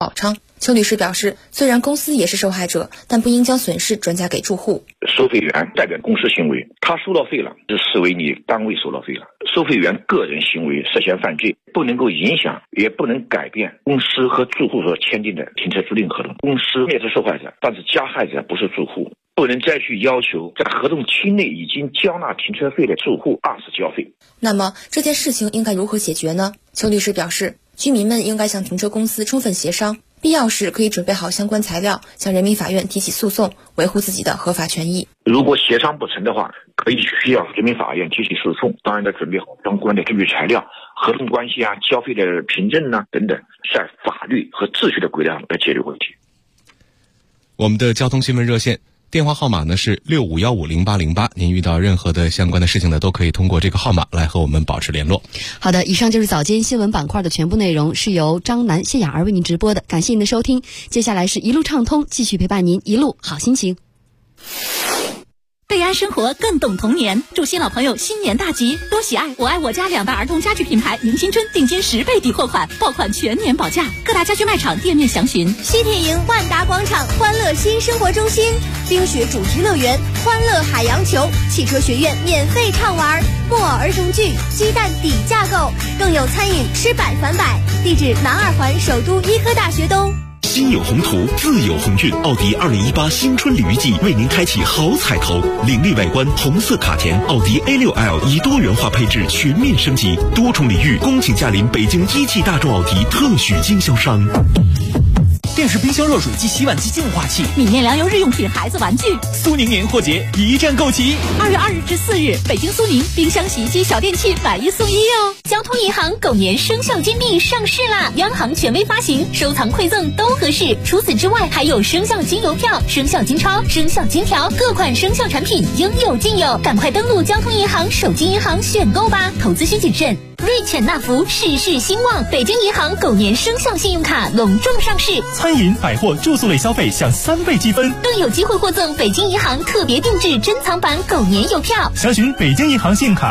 好偿。邱律师表示，虽然公司也是受害者，但不应将损失转嫁给住户。 收费员代表公司行为，他收到费了，就视为你单位收到费了。收费员个人行为涉嫌犯罪，不能够影响，也不能改变公司和住户所签订的停车租赁合同。公司也是受害者，但是加害者不是住户，不能再去要求在合同期内已经交纳停车费的住户二次交费。 那么这件事情应该如何解决呢？邱律师表示，居民们应该向停车公司充分协商，必要时可以准备好相关材料，向人民法院提起诉讼，维护自己的合法权益。 如果协商不成的话，可以需要人民法院提起诉讼，当然得准备好相关的证据材料、合同关系啊、交费的凭证啊等等，在法律和秩序的轨道上来解决问题。 我们的交通新闻热线电话号码呢是65150808，您遇到任何的相关的事情呢，都可以通过这个号码来和我们保持联络。 好的，以上就是早间新闻板块的全部内容，是由张楠、谢雅儿为您直播的，感谢您的收听。接下来是一路畅通，继续陪伴您一路好心情。 贝安生活更懂童年，祝新老朋友新年大吉，多喜爱我爱我家2大儿童家具品牌，迎新春定金10倍抵货款，爆款全年保价，各大家居卖场店面详询。 西铁营万达广场欢乐新生活中心，冰雪主题乐园欢乐海洋球，汽车学院免费畅玩，木偶儿童剧鸡蛋底价购，更有餐饮吃百返百。地址南二环首都医科大学东。 心有宏图，自有鸿运。奥迪2018新春礼遇季为您开启好彩头，凌厉外观，红色卡钿，奥迪 A6L 以多元化配置全面升级，多重礼遇，恭请驾临北京一汽大众奥迪特许经销商。 电视、冰箱、热水机、洗碗机、净化器、 米面粮油日用品、孩子玩具。 苏宁年货节一站购齐。 2月2日至4日，北京苏宁冰箱、洗衣机、小电器买1送1哦。交通银行狗年生肖金币上市啦，央行权威发行，收藏馈赠都合适。除此之外，还有生肖金邮票、生肖金钞、生肖金条，各款生肖产品应有尽有。赶快登录交通银行手机银行选购吧，投资需谨慎。瑞犬纳福，事事兴旺。北京银行狗年生肖信用卡隆重上市， 餐饮、百货、住宿类消费享3倍积分， 更有机会获赠北京银行特别定制珍藏版狗年邮票。 详询北京银行信用卡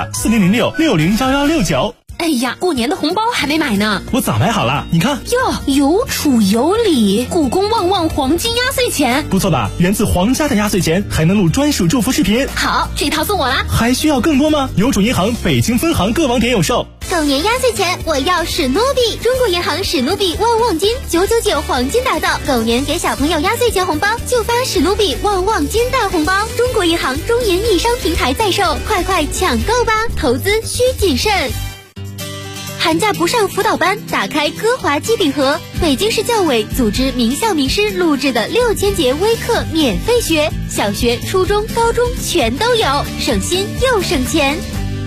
4006-601169。 哎呀，过年的红包还没买呢， 我早买好了，你看哟，有储有礼，故宫旺旺黄金压岁钱， 不错吧？源自皇家的压岁钱，还能录专属祝福视频。 好，这套送我啦。 还需要更多吗？邮储银行北京分行各网点有售。 狗年压岁钱我要史努比，中国银行史努比旺旺金999黄金打造，狗年给小朋友压岁钱红包就发史努比旺旺金大红包，中国银行中银易商平台在售，快快抢购吧，投资需谨慎。寒假不上辅导班，打开歌华机顶盒，北京市教委组织名校名师录制的6000节微课免费学，小学、初中、高中全都有，省心又省钱。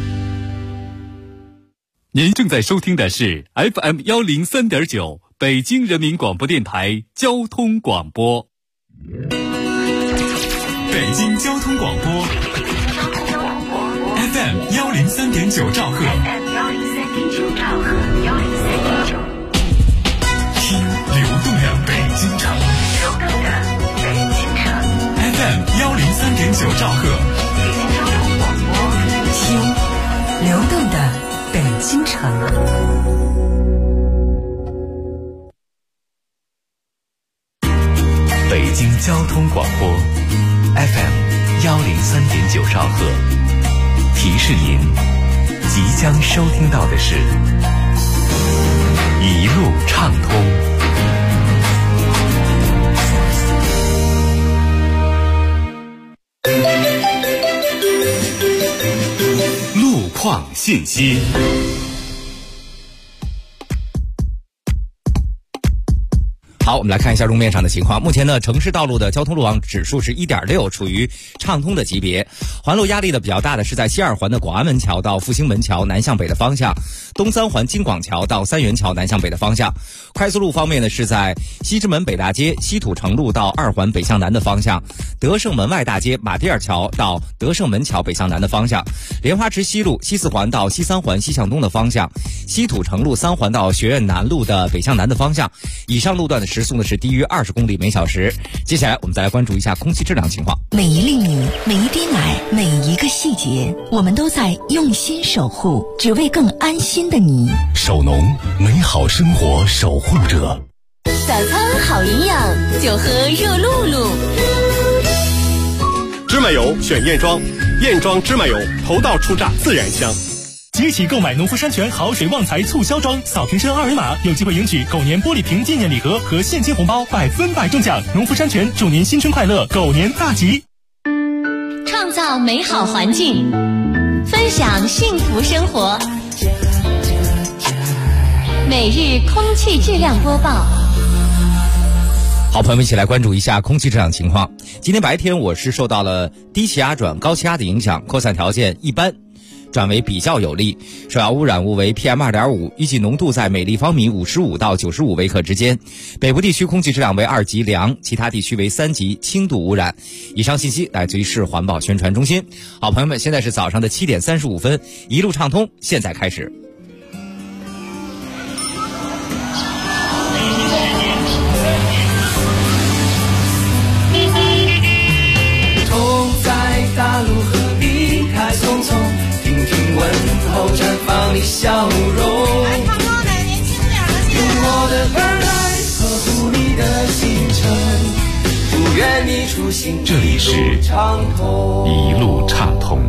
您正在收听的是 FM103.9 北京人民广播电台交通广播。 北京交通广播 FM103.9 兆赫，听流动的北京城FM103.9 兆赫， 听流动的北京城。 北京交通广播 FM103.9 兆赫，提示您即将收听到的是一路畅通。路况信息。 好，我们来看一下路面上的情况。目前呢，城市道路的交通路网指数是 1.6， 处于畅通的级别。环路压力的比较大的是在西二环的广安门桥到复兴门桥南向北的方向，东三环金广桥到三元桥南向北的方向。快速路方面呢，是在西直门北大街西土城路到二环北向南的方向，德胜门外大街马甸尔桥到德胜门桥北向南的方向，莲花池西路西四环到西三环西向东的方向，西土城路3环到学院南路的北向南的方向。以上路段的时速呢是低于20公里每小时。接下来我们再来关注一下空气质量情况。 每一粒米，每一滴奶，每一个细节，我们都在用心守护，只为更安心的你。 守农，美好生活守护者。 早餐好营养，就喝热露露。 芝麻油选燕庄，燕庄芝麻油头道出榨，自然香。 即起购买农夫山泉好水旺财促销装，扫瓶身二维码有机会赢取狗年玻璃瓶纪念礼盒和现金红包，100%中奖。农夫山泉祝您新春快乐，狗年大吉！ 创造美好环境，分享幸福生活。每日空气质量播报。 好，朋友们一起来关注一下空气质量情况。今天白天我是受到了低气压转高气压的影响，扩散条件一般转为比较有利，首要污染物为 PM2.5， 预计浓度在每立方米55到95微克之间。北部地区空气质量为2级良，其他地区为3级轻度污染。以上信息来自于市环保宣传中心。好，朋友们，现在是早上的7点35分，一路畅通，现在开始。 大路何必太匆匆，听听问候绽放你笑容。用我的耳来呵护你的行程，祝愿你出行这里是一路畅通。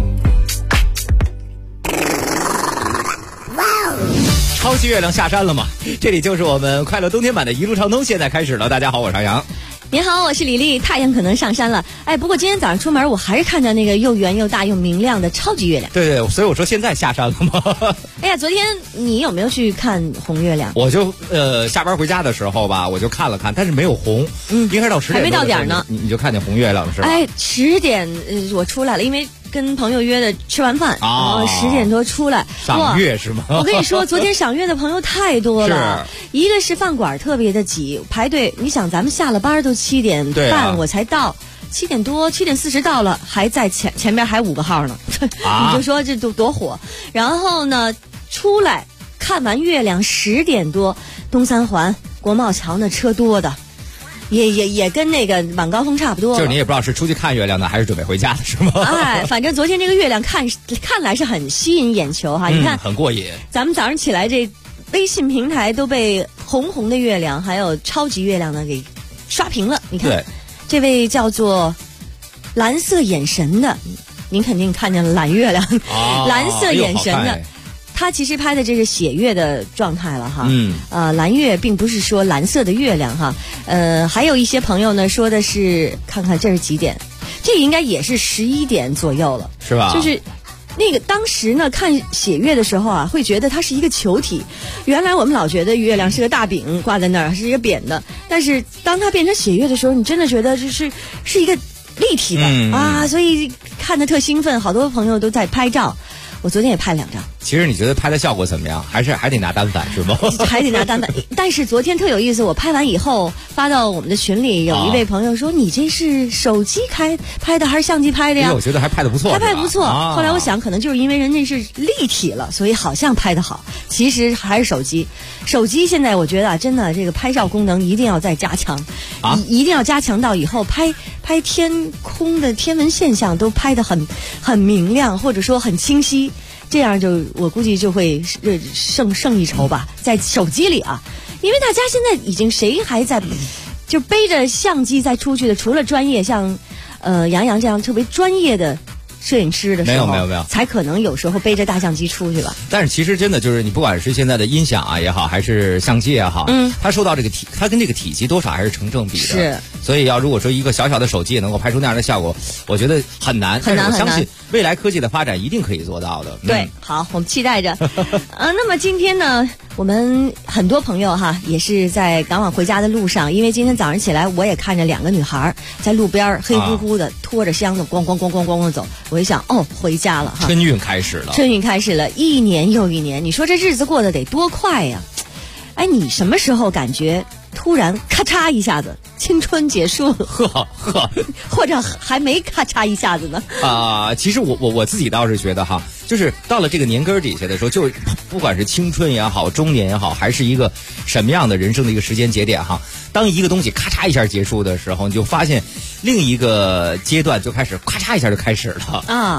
超级月亮下山了吗？这里就是我们快乐冬天版的一路畅通，现在开始了。大家好，我是张扬。 您好，我是李丽。太阳可能上山了，不过今天早上出门我还是看见那个又圆又大又明亮的超级月亮。 对，所以我说现在下山了吗？ 哎呀，昨天你有没有去看红月亮？ 我就下班回家的时候吧，我就看了看，但是没有红。应该到10点， 还没到点呢， 你就看见红月亮了是吧 ？10点我出来了，因为跟朋友约的吃完饭，然后10点多出来赏月是吗？ 我跟你说，昨天赏月的朋友太多了，一个是饭馆特别的挤，排队。你想，咱们下了班都7点半我才到，7点多7点40到了，还在前边还5个号呢，你就说这多火。然后呢，出来看完月亮10点多，东三环国贸桥那车多的。也跟那个晚高峰差不多， 就是你也不知道是出去看月亮呢，还是准备回家的是吗？ 反正昨天这个月亮看来是很吸引眼球哈，你看很过瘾。 咱们早上起来这微信平台都被红红的月亮还有超级月亮呢给刷屏了。你看，这位叫做蓝色眼神的，您肯定看见了蓝月亮，蓝色眼神的。他其实拍的这是血月的状态了哈，蓝月并不是说蓝色的月亮哈，还有一些朋友呢说的是，看看这是几点，这应该也是11点左右了， 是吧？ 就是那个当时呢看血月的时候啊，会觉得它是一个球体，原来我们老觉得月亮是个大饼挂在那儿，是一个扁的，但是当它变成血月的时候，你真的觉得是一个立体的所以看得特兴奋，好多朋友都在拍照。我昨天也拍2张。 其实你觉得拍的效果怎么样？还得拿单反是吗？ 还得拿单反。但是昨天特有意思，我拍完以后发到我们的群里，有一位朋友说：“你这是手机拍的还是相机拍的呀？” 我觉得还拍得不错。 拍不错。后来我想，可能就是因为人家是立体了，所以好像拍得好。其实还是手机。手机现在我觉得真的这个拍照功能一定要再加强，一定要加强到以后拍天空的天文现象都拍得很明亮，或者说很清晰。这样就我估计就会胜一筹吧，在手机里啊，因为大家现在已经谁还在就背着相机再出去的，除了专业像杨洋这样特别专业的摄影师的时候， 没有， 才可能有时候背着大相机出去吧。 但是其实真的就是你不管是现在的音响啊也好，还是相机也好，它受到它跟这个体积多少还是成正比的。 是， 所以如果说一个小小的手机也能够拍出那样的效果，我觉得很难。但是我相信未来科技的发展一定可以做到的。 对，好，我们期待着。那么今天呢，我们很多朋友哈也是在赶往回家的路上，因为今天早上起来我也看着2个女孩在路边黑乎乎的拖着箱子咣咣咣咣咣的走，我一想回家了哈。 春运开始了， 一年又一年，你说这日子过得得多快呀！你什么时候感觉突然咔嚓一下子青春结束了？或者还没咔嚓一下子呢？ 其实我自己倒是觉得哈，就是到了这个年根底下的时候，就不管是青春也好，中年也好，还是一个什么样的人生的一个时间节点哈，当一个东西咔嚓一下结束的时候，你就发现另一个阶段就开始咔嚓一下就开始了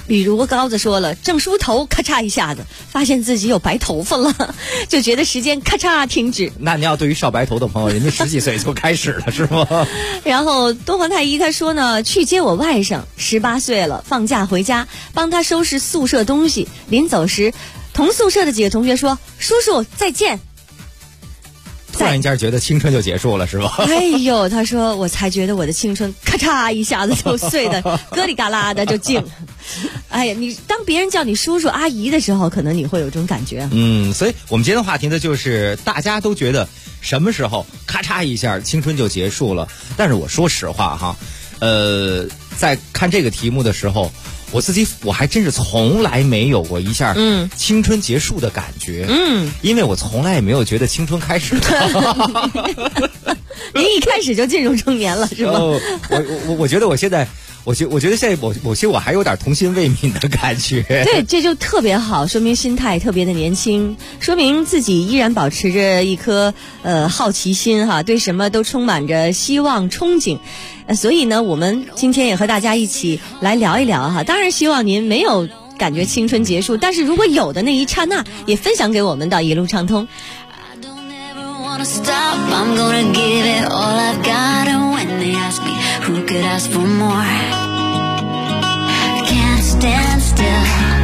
比如高子说了，正梳头，咔嚓一下子发现自己有白头发了，就觉得时间咔嚓停止。 那你要对于少白头的朋友，人家10几岁就开始了是吗？ 然后东皇太一他说呢，去接我外甥，18岁了，放假回家帮他收拾宿舍东西，临走时同宿舍的几个同学说，叔叔再见。 突然间觉得青春就结束了是吧？ 哎呦，他说我才觉得我的青春咔嚓一下子就碎的咯里嘎啦的就净了。哎呀，你当别人叫你叔叔阿姨的时候，可能你会有这种感觉。 所以我们今天的话题呢，就是大家都觉得什么时候咔嚓一下青春就结束了。但是我说实话哈，在看这个题目的时候，我还真是从来没有过一下青春结束的感觉。因为我从来也没有觉得青春开始了。 您一开始就进入中年了是吗？ 我觉得我现在。我觉得现在某些我还有点童心未泯的感觉。 对，这就特别好，说明心态特别的年轻，说明自己依然保持着一颗好奇心哈，对什么都充满着希望憧憬。所以呢，我们今天也和大家一起来聊一聊哈。当然希望您没有感觉青春结束，但是如果有的那一刹那，也分享给我们到一路畅通。 Stop, I'm gonna give it all I've got. And when they ask me who could ask for more, can't stand still,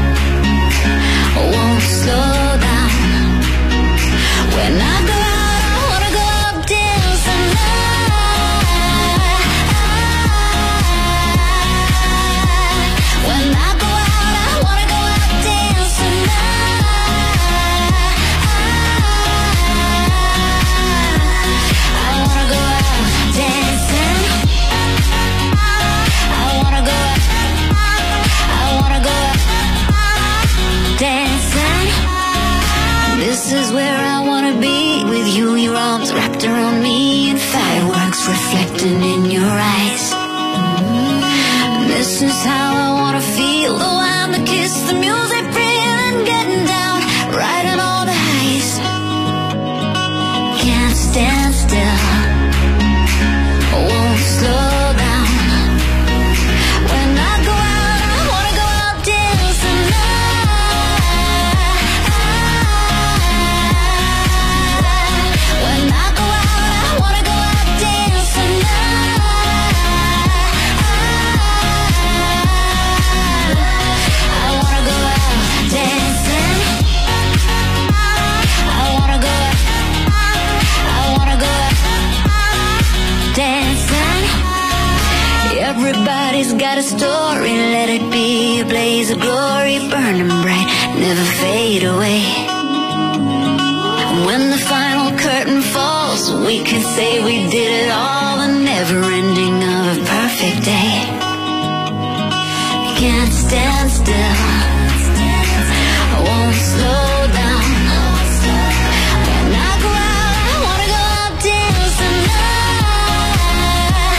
won't slow down. When I go out, I wanna go out dance the night. When I go out, I wanna go out dance the night. This is where I wanna be with you, your arms wrapped around me and fireworks reflecting in your eyes. This is how I wanna feel, the wine, the kiss, the music, breathing, getting down, riding all the highs. Can't stand still, won't slow down. When I go out, I wanna go out dancing night.When I go out, I wanna go out dancing night. I wanna go out dancing. I wanna go out dancing. Everybody's got a story, let it be a blaze of glory, burning bright, never fade away.When the final curtain falls, we can say we did it all, the never ending of a perfect day. Can't stand still, won't slow down. When I go out, I wanna go out dancing night.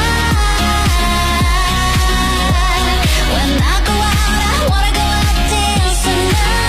When I go out, I wanna go out dancing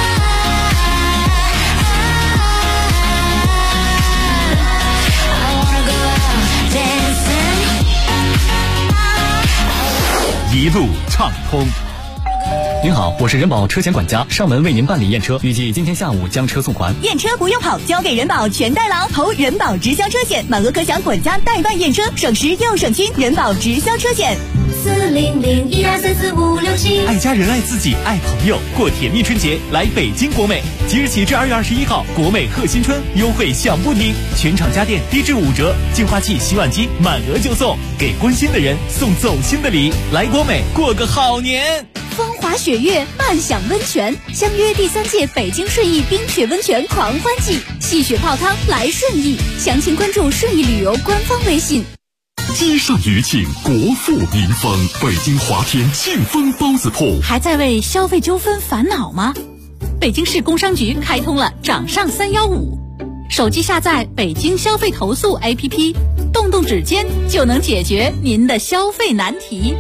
night. 一路畅通。您好，我是人保车险管家，上门为您办理验车，预计今天下午将车送还。 验车不用跑，交给人保全代劳，投人保直销车险，满额可享管家代办验车，省时又省心。人保直销车险 400-1234-567。 爱家人爱自己爱朋友，过甜蜜春节来北京国美，即日起至2月21号，国美贺新春优惠响不停，全场家电低至5折，净化器、洗碗机满额就送，给关心的人送走心的礼，来国美过个好年。 风华雪月，漫享温泉，相约第3届北京顺义冰雪温泉狂欢季，戏雪泡汤来顺义，详情关注顺义旅游官方微信。 积善余庆，国富民丰。北京华天庆丰包子铺， 还在为消费纠纷烦恼吗？北京市工商局开通了掌上315，手机下载北京消费投诉 APP， 动动指尖就能解决您的消费难题。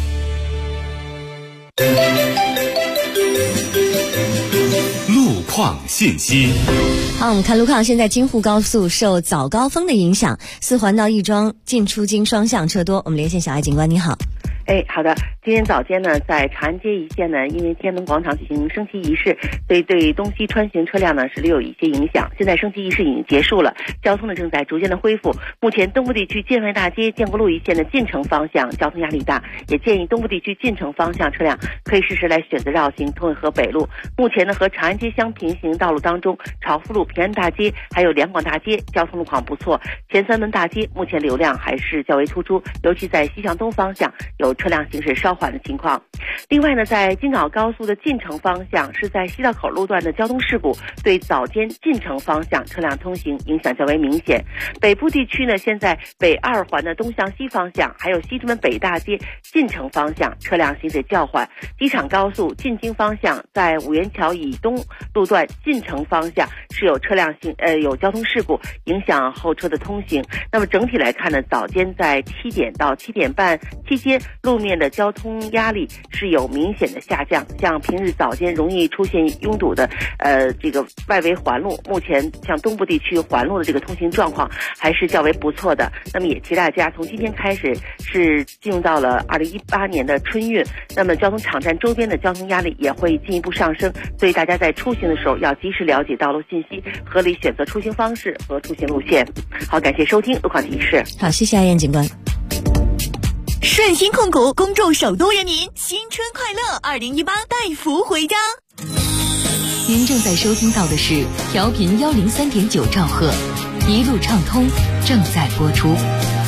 路况信息。 好，我们看路况。现在京沪高速受早高峰的影响，4环到亦庄进出京双向车多。我们连线小爱警官，你好。 好的。今天早间呢，在长安街一线呢，因为天安门广场举行升旗仪式，所以对东西穿行车辆呢是略有一些影响。现在升旗仪式已经结束了，交通呢正在逐渐的恢复。目前东部地区建外大街、建国路一线的进城方向交通压力大，也建议东部地区进城方向车辆可以适时来选择绕行通惠河北路。目前呢，和长安街相平行道路当中，朝富路、平安大街还有两广大街交通路况不错。前三门大街目前流量还是较为突出，尤其在西向东方向有车辆行驶稍缓的情况。另外呢，在京港高速的进城方向，是在西道口路段的交通事故对早间进城方向车辆通行影响较为明显。北部地区呢，现在北二环的东向西方向还有西直门北大街进城方向车辆行驶较缓。机场高速进京方向在五元桥以东路段进城方向是有车辆有交通事故影响后车的通行。那么整体来看呢，早间在7点到7点半期间路面的交通压力是有明显的下降，像平日早间容易出现拥堵的这个外围环路，目前像东部地区环路的这个通行状况还是较为不错的。那么也提大家，从今天开始是进入到了2018年的春运，那么交通场站周边的交通压力也会进一步上升，所以大家在出行的时候要及时了解道路信息，合理选择出行方式和出行路线。好，感谢收听路况提示。 好，谢谢阿燕警官。 顺鑫控股恭祝首都人民新春快乐，2018带福回家。 您正在收听到的是调频103.9兆赫，一路畅通正在播出。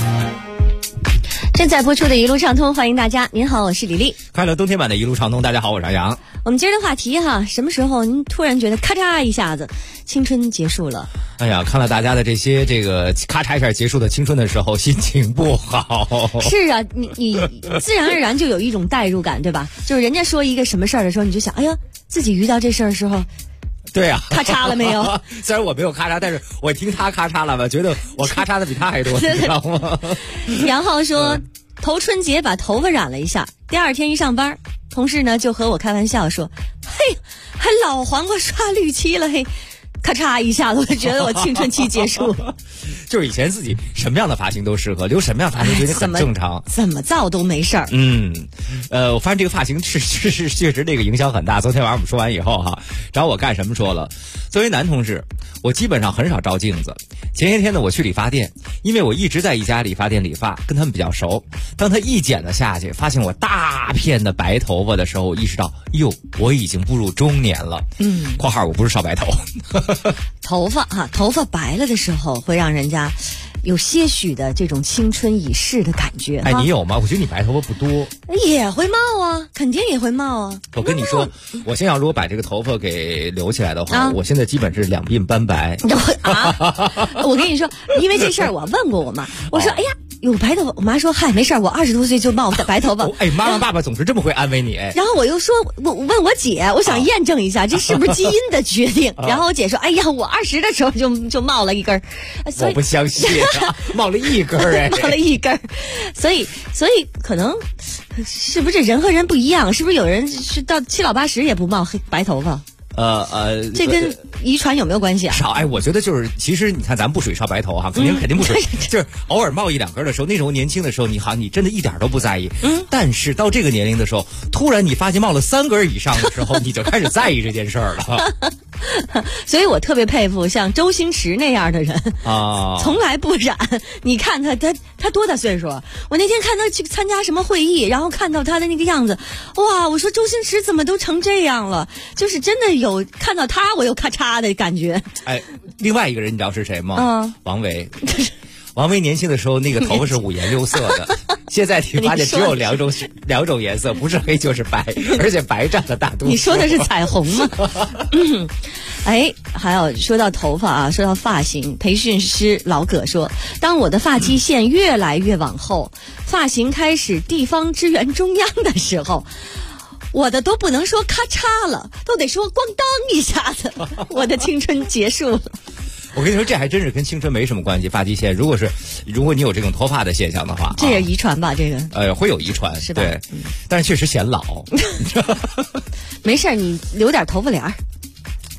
正在播出的一路畅通，欢迎大家。您好，我是李丽。 快乐冬天版的一路畅通，大家好，我是杨洋。 我们今儿的话题哈，什么时候您突然觉得咔嚓一下子青春结束了？ 哎呀，看了大家的这个咔嚓一下结束的青春的时候，心情不好。 是啊，你自然而然就有一种代入感，对吧？就是人家说一个什么事儿的时候，你就想，哎呀，自己遇到这事儿的时候。 对啊， 咔嚓了没有？ 虽然我没有咔嚓，但是我听他咔嚓了吧，觉得我咔嚓的比他还多，你知道吗？ 杨浩说，头春节把头发染了一下，第二天一上班，同事呢就和我开玩笑说：“嘿，还老黄瓜刷绿漆了嘿。”咔嚓一下子，我就觉得我青春期结束了。 就是以前自己什么样的发型都适合，留什么样的发型觉得很正常， 怎么造都没事儿。 我发现这个发型是确实这个影响很大。昨天晚上我们说完以后哈，找我干什么说了。作为男同志，我基本上很少照镜子。前些天呢，我去理发店，因为我一直在一家理发店理发，跟他们比较熟。当他一剪了下去，发现我大片的白头发的时候，我意识到，哟，我已经步入中年了。括号我不是少白头。 头发白了的时候，会让人家有些许的这种青春已逝的感觉。 哎，你有吗？我觉得你白头发不多。 也会冒啊，肯定也会冒啊。 我跟你说，我现在如果把这个头发给留起来的话，我现在基本是两鬓斑白。 我跟你说，因为这事儿我问过我妈，我说，哎呀。有白头发，我妈说嗨没事儿，我20多岁就冒白头发。 哎，妈妈爸爸总是这么会安慰你。 然后我又说，我问我姐，我想验证一下这是不是基因的决定。然后我姐说，哎呀，我20的时候就冒了一根儿。 我不相信啊，冒了一根儿哎， 冒了一根儿。所以可能是不是人和人不一样？是不是有人是到7老80也不冒白头发？这跟遗传有没有关系啊？ 少我觉得就是，其实你看，咱不属于少白头哈，肯定不属于，就是偶尔冒1、2根的时候，那时候年轻的时候，你真的一点都不在意。但是到这个年龄的时候，突然你发现冒了3根以上的时候，你就开始在意这件事儿了。 所以我特别佩服像周星驰那样的人啊， 从来不染。你看他多大岁数？我那天看他去参加什么会议，然后看到他的那个样子，哇！我说周星驰怎么都成这样了？就是真的有看到他，我有咔嚓的感觉。 哎，另外一个人你知道是谁吗？王维。王维年轻的时候那个头发是5颜6色的，现在你发现只有两种颜色，不是黑就是白，而且白占了大多数。 你说的是彩虹吗？哎，还有说到头发啊，说到发型，培训师老葛说，当我的发际线越来越往后，发型开始地方支援中央的时候，我的都不能说咔嚓了，都得说咣当一下子，我的青春结束了。 我跟你说，这还真是跟青春没什么关系。发际线，如果你有这种脱发的现象的话， 这也遗传吧？这个会有遗传， 是吧？ 对，但是确实显老。 没事，你留点头发帘儿。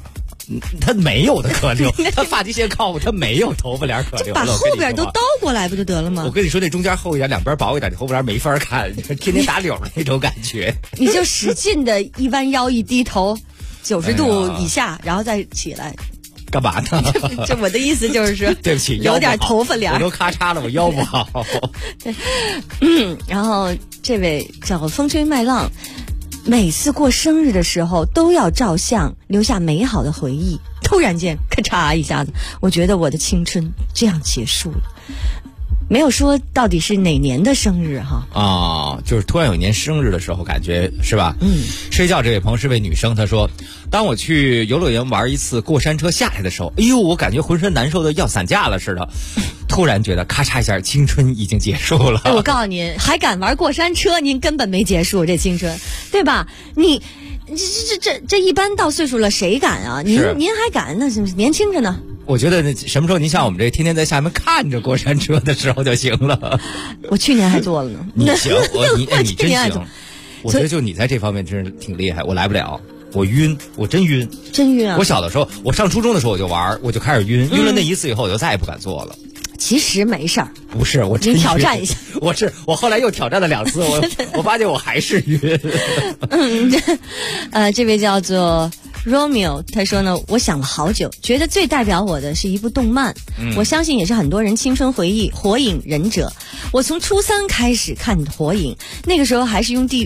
他没有的可留，他发际线靠他没有头发帘可留， 把后边都倒过来不就得了吗？ 我跟你说，这中间厚一点，两边薄一点，头发帘没法看，天天打绺的那种感觉。 你就使劲的一弯腰一低头，90度以下，然后再起来。 干嘛呢？ 这我的意思就是说， 对不起， 有点头发帘， 我都咔嚓了，我腰不好。 然后这位叫风吹麦浪，每次过生日的时候都要照相，留下美好的回忆。突然间，咔嚓一下子，我觉得我的青春这样结束了。没有说到底是哪年的生日哈啊，就是突然有一年生日的时候，感觉是吧？睡觉这位朋友是位女生，她说，当我去游乐园玩一次过山车下来的时候，哎呦，我感觉浑身难受的要散架了似的，突然觉得咔嚓一下，青春已经结束了。 我告诉您，还敢玩过山车，您根本没结束这青春，对吧？你这一般到岁数了谁敢啊？您还敢？那是年轻着呢。 我觉得什么时候您像我们这天天在下面看着过山车的时候就行了。 我去年还做了呢。 你行，你真行。我觉得就你在这方面真是挺厉害，我来不了，我晕，我真晕。 真晕啊！ 我小的时候，我上初中的时候我就玩，我就开始晕，晕了那一次以后我就再也不敢做了。 其实没事儿， 不是我真挑战一下。 我后来又挑战了2次，我发现我还是晕。 这位叫做 Romeo， 他说呢，我想了好久，觉得最代表我的是一部动漫，我相信也是很多人青春回忆《火影忍者》。我从初3开始看火影，那个时候还是用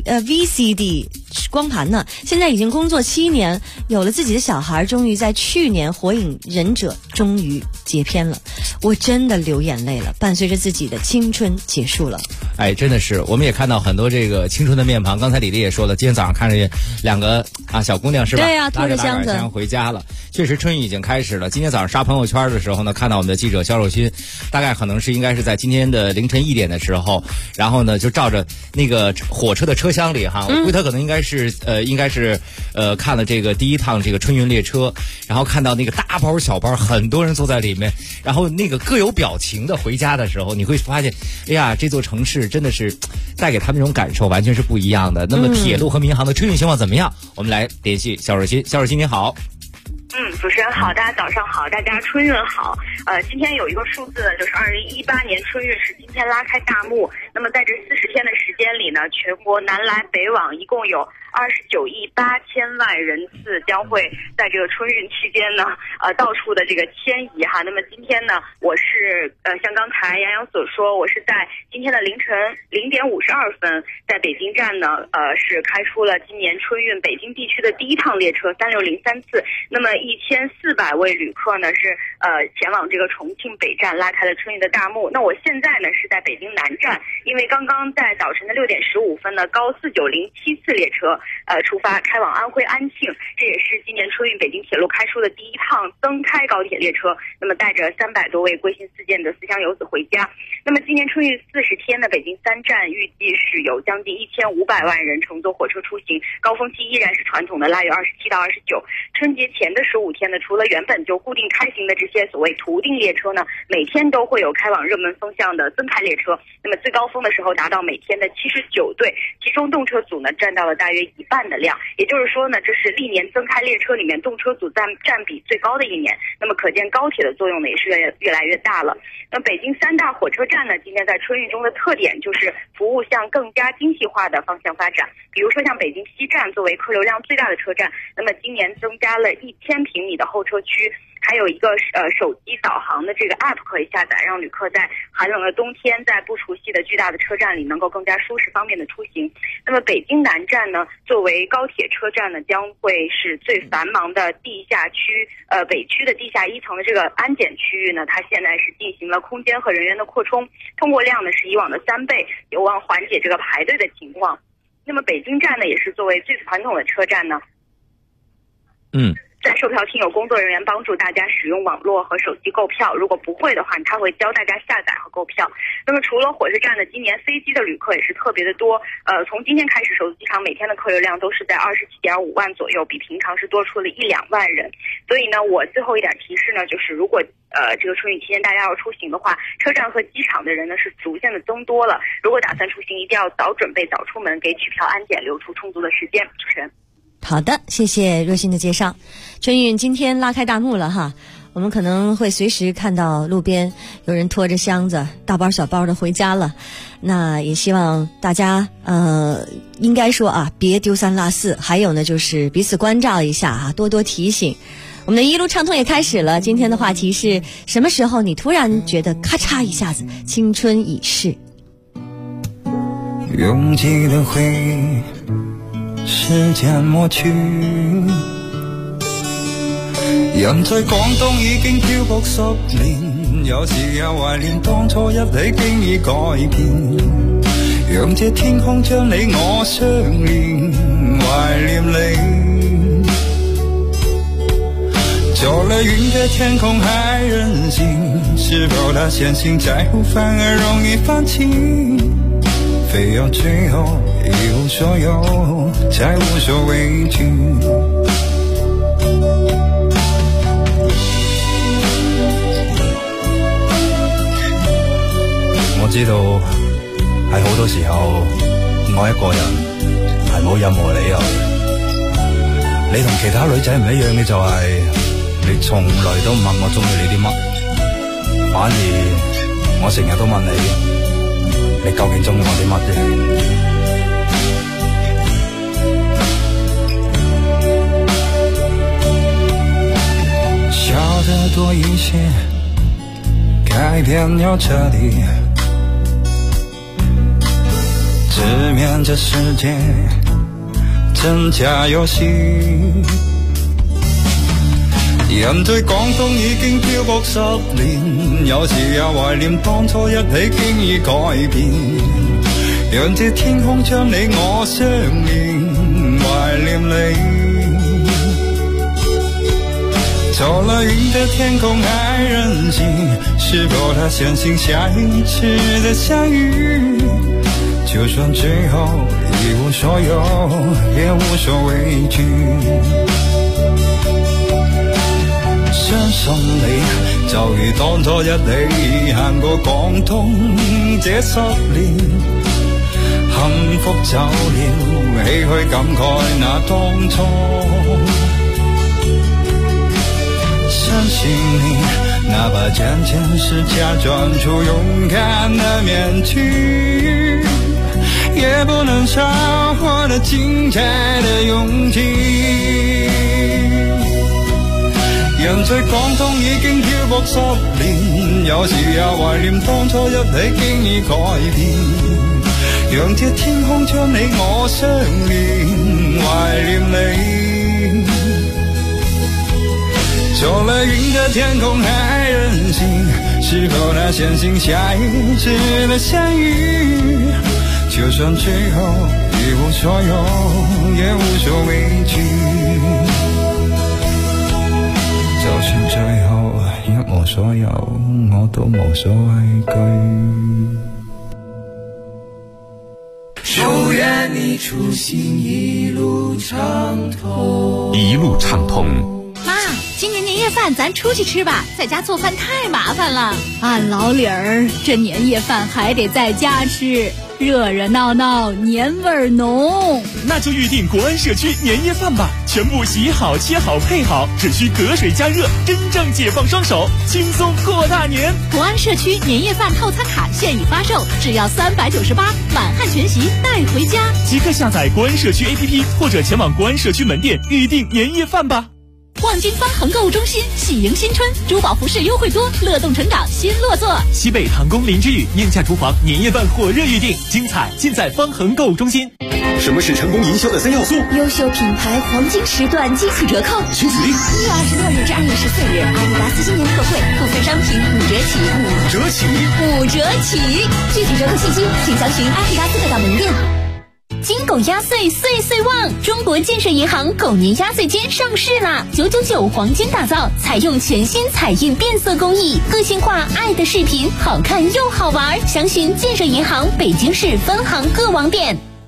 VCD 光盘呢，现在已经工作7年，有了自己的小孩，终于在去年《火影忍者》终于结篇了，我真的流眼泪了，伴随着自己的青春结束了。 哎，真的是，我们也看到很多这个青春的面庞。刚才李丽也说了，今天早上看着2个小姑娘是吧？ 对呀，拖着箱子回家了。确实春运已经开始了。今天早上刷朋友圈的时候呢，看到我们的记者肖若勋，大概可能是应该是在今天的凌晨1点的时候，然后呢就照着那个火车的车厢里哈，我估计他可能应该是看了这个第一趟这个春运列车，然后看到那个大包小包，很多人坐在里面，然后那个各有表情的回家的时候，你会发现，哎呀，这座城市真的是带给他们那种感受完全是不一样的。那么铁路和民航的春运情况怎么样？我们来联系肖若欣。肖若欣你好。 主持人好，大家早上好，大家春运好。今天有一个数字呢，就是2018年春运是今天拉开大幕。那么在这40天的时间里呢，全国南来北往一共有29亿8千万人次将会在这个春运期间呢，到处的这个迁移哈。那么今天呢，我是像刚才杨洋所说，我是在今天的凌晨0点52分，在北京站呢，是开出了今年春运北京地区的第一趟列车3603次。那么1400位旅客呢是前往这个重庆北站，拉开了春运的大幕。那我现在呢是在北京南站，因为刚刚在早晨的6点15分呢，高4907次列车出发开往安徽安庆，这也是今年春运北京铁路开出的第一趟增开高铁列车。那么带着300多位归心似箭的思乡游子回家。那么今年春运40天呢，北京3站预计是有将近1500万人乘坐火车出行，高峰期依然是传统的腊月27到29。春节前的15天呢，除了原本就固定开行的这些所谓途定列车呢，每天都会有开往热门风向的增开列车。那么最高峰的时候达到每天的79对，其中动车组呢占到了大约1半的量。也就是说呢，这是历年增开列车里面动车组占比最高的一年。那么可见高铁的作用呢也是越来越大了。那北京3大火车站呢，今天在春运中的特点就是服务向更加精细化的方向发展。比如说像北京西站作为客流量最大的车站，那么今年增加了1000平米的候车区，还有一个手机导航的这个 app 可以下载，让旅客在寒冷的冬天，在不除夕的巨大的车站里能够更加舒适方便的出行。那么北京南站呢，作为高铁车站呢，将会是最繁忙的地下区，北区的地下1层的这个安检区域呢，它现在是进行了空间和人员的扩充，通过量呢是以往的3倍，有望缓解这个排队的情况。那么北京站呢，也是作为最传统的车站呢，在售票厅有工作人员帮助大家使用网络和手机购票，如果不会的话，他会教大家下载和购票。那么除了火车站呢，今年飞机的旅客也是特别的多，从今天开始，首都机场每天的客流量都是在27.5万左右，比平常是多出了1-2万人。所以呢，我最后一点提示呢，就是如果这个春运期间大家要出行的话，车站和机场的人呢是逐渐的增多了。如果打算出行，一定要早准备早出门，给取票安检留出充足的时间。主持人。 好的，谢谢热心的介绍。春运今天拉开大幕了哈，我们可能会随时看到路边有人拖着箱子大包小包的回家了。那也希望大家应该说啊，别丢三落四，还有呢就是彼此关照一下啊，多多提醒。我们的一路畅通也开始了，今天的话题是什么时候你突然觉得咔嚓一下子青春已逝？ 拥挤的回忆，時間抹去，人在廣東已經漂泊10年，有時也懷念當初一起經已改變，讓這天空將你我相連，懷念你。走了雲的天空還任性，是否他相信在乎反而容易放棄，非要最後一無所有才無所畏懼。我知道喺好多時候我一個人係冇任何理由，你同其他女仔唔一樣嘅就係你從來都唔問我中意你啲乜，反而我成日都問你究竟中意我啲乜啫。笑得多一些，改變要徹底，直面這世界真假遊戲。人在廣東已經漂泊10年，有時也懷念當初一起經已改變，讓這天空將你我相連，懷念你。走了雲的天空還任性，是否他相信下一次的相遇，就算最後一無所有也無所畏懼。相信你就如當初一起行過廣東這10年，幸福走了，唏噓感慨那當初。相信你，哪怕漸漸是假裝出勇敢的面具，也不能少我的精彩的勇氣。人在廣東已經漂泊10年，有時也懷念當初一起經已改變，讓這天空將你我相連，懷念你。走了雲的天空還任性，是否他相信下一次的相遇，就算最後一無所有也無所畏懼，就算最後一無所有我都無所畏懼。 祝願你出行一路暢通， 一路暢通。 妈，今年年夜飯咱出去吃吧，在家做飯太麻煩了。 俺老李兒，這年夜飯還得在家吃，熱熱鬧鬧，年味濃。 那就預定國安社區年夜飯吧，全部洗好、切好、配好，只需隔水加熱，真正解放雙手，輕鬆過大年。 國安社區年夜飯套餐卡現已發售，只要398，滿漢全席帶回家。 即刻下載國安社區 APP，或者前往國安社區門店預定年夜飯吧。 望京方恒購物中心喜迎新春，珠寶服飾優惠多，樂動成長新落座。 西北唐宮林之宇燕價廚房年夜飯火熱預定，精彩盡在方恒購物中心。 什麼是成功營銷的3要素？ 優秀品牌黃金時段驚喜折扣， 請指令 1月26日至2月14日，阿迪達斯新年特惠，部分商品5折起，5折起。具體折扣信息請詳詢阿迪達斯各大門店。 金狗壓歲歲歲旺，中國建設銀行狗年壓歲金上市啦！999黃金打造，採用全新彩印變色工藝，個性化愛的視頻，好看又好玩。詳詢建設銀行北京市分行各網點。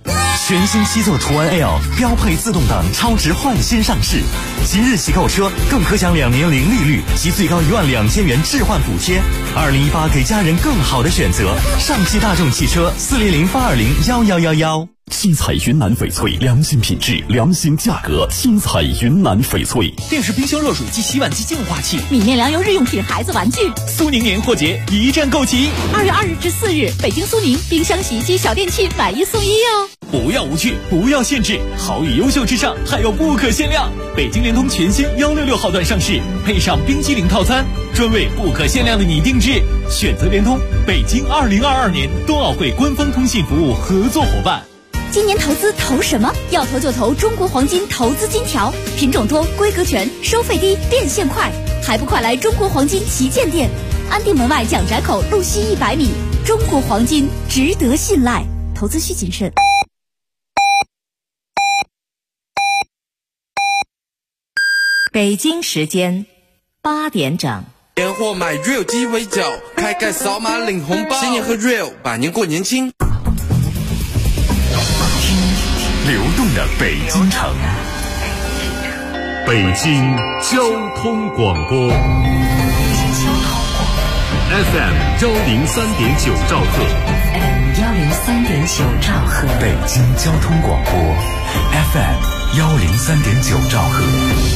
全新7座途安 L 标配自动挡超值换新上市，即日起购车更可享2年零利率及最高12000元置换补贴。2018给家人更好的选择，上汽大众汽车400-820-1111。 新彩云南翡翠，良心品质，良心价格。新彩云南翡翠。 电视、冰箱、热水机、洗碗机、净化器、 米面粮油、日用品、孩子玩具。 苏宁年货节一站购齐。 2月2日至4日，北京苏宁冰箱、洗衣机、小电器买1送1哦。 不要无趣，不要限制，好与优秀之上还有不可限量。北京联通全新166号段上市，配上冰激凌套餐，专为不可限量的你定制。选择联通，北京2022年冬奥会官方通信服务合作伙伴。 今年投资投什么？要投就投中国黄金投资金条，品种多，规格全，收费低，变现快，还不快来中国黄金旗舰店，安定门外蒋宅口路西100米。中国黄金值得信赖，投资需谨慎。 北京时间8点整。 年货买 Real 鸡尾酒，开盖扫码领红包，新年喝 Real， 百年过年轻。 流动的北京城，北京交通广播 FM 103.9兆赫， 103.9兆赫， 北京交通广播 FM 103.9兆赫。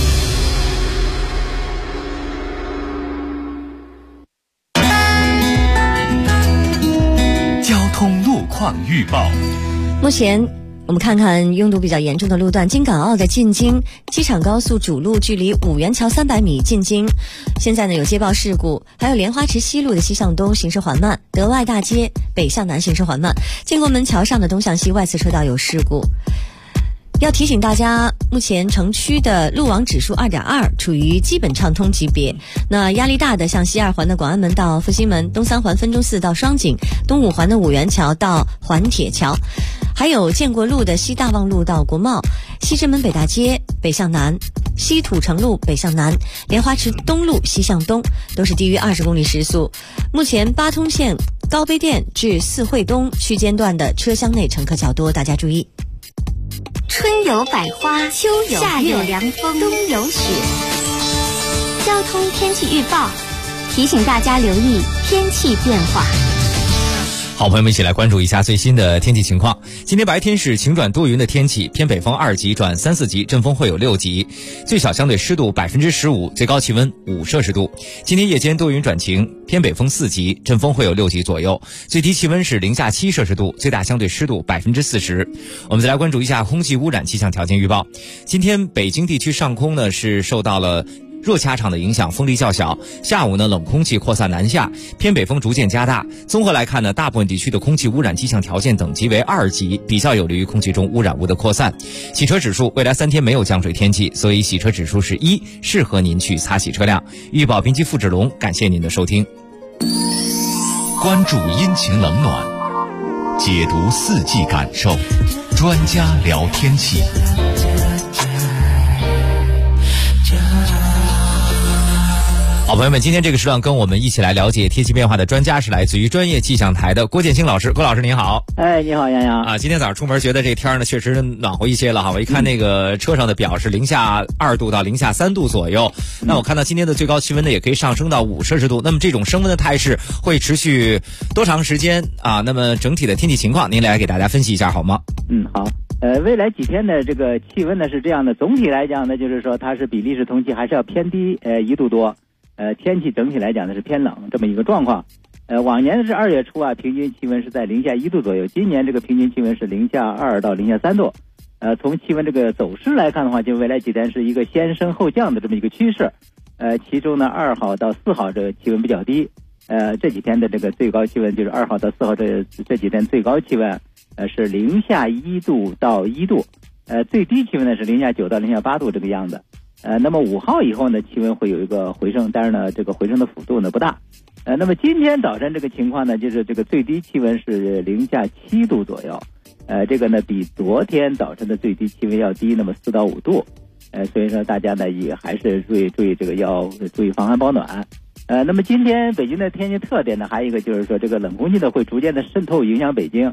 交通路况预报。 目前我们看看拥堵比较严重的路段，京港澳的进京机场高速主路距离五元桥300米进京，现在呢有接报事故，还有莲花池西路的西向东行驶缓慢，德外大街北向南行驶缓慢，建国门桥上的东向西外侧车道有事故。要提醒大家，目前城区的路网指数2.2，处于基本畅通级别。那压力大的像西2环的广安门到复兴门，东3环分钟寺到双井，东5环的五元桥到环铁桥，还有建国路的西大望路到国贸，西直门北大街北向南，西土城路北向南，莲花池东路西向东，都是低于20公里时速。目前八通线高碑店至四惠东区间段的车厢内乘客较多，大家注意。 春有百花，秋有夏有凉风，冬有雪。交通天气预报提醒大家留意天气变化。 好，朋友们一起来关注一下最新的天气情况。今天白天是晴转多云的天气，偏北风2级转3、4级，阵风会有6级，最小相对湿度15%，最高气温5摄氏度。今天夜间多云转晴，偏北风4级，阵风会有6级左右，最低气温是零下7摄氏度，最大相对湿度40%。我们再来关注一下空气污染气象条件预报。今天北京地区上空呢是受到了弱掐场的影响，风力较小，下午呢冷空气扩散南下，偏北风逐渐加大。综合来看呢，大部分地区的空气污染气象条件等级为2级，比较有利于空气中污染物的扩散。洗车指数未来3天没有降水天气，所以洗车指数是1，适合您去擦洗车辆。预报编辑付志龙，感谢您的收听。 关注阴晴冷暖，解读四季感受，专家聊天气。 好，朋友们，今天这个时段跟我们一起来了解天气变化的专家是来自于专业气象台的郭建兴老师。郭老师您好。 哎，你好，杨洋啊。今天早上出门觉得这天呢确实暖和一些了哈。我一看那个车上的表是零下2度到零下3度左右。那我看到今天的最高气温呢也可以上升到5摄氏度。那么这种升温的态势会持续多长时间啊？那么整体的天气情况您来给大家分析一下好吗？ 好。未来几天的这个气温呢是这样的，总体来讲呢就是说它是比历史同期还是要偏低1度多。天气整体来讲呢是偏冷这么一个状况。往年是2月初啊，平均气温是在零下1度左右，今年这个平均气温是零下2到零下3度。从气温这个走势来看的话，就未来几天是一个先升后降的这么一个趋势。其中呢2号到4号这个气温比较低。这几天的这个最高气温就是2号到4号这几天最高气温是零下1度到1度。最低气温呢是零下9到零下8度这个样子。那么5号以后呢，气温会有一个回升，但是呢，这个回升的幅度呢不大。那么今天早晨这个情况呢，就是这个最低气温是零下7度左右，这个呢比昨天早晨的最低气温要低那么4到5度。所以说大家呢也还是注意这个要注意防寒保暖。那么今天北京的天气特点呢，还有一个就是说这个冷空气呢会逐渐的渗透影响北京。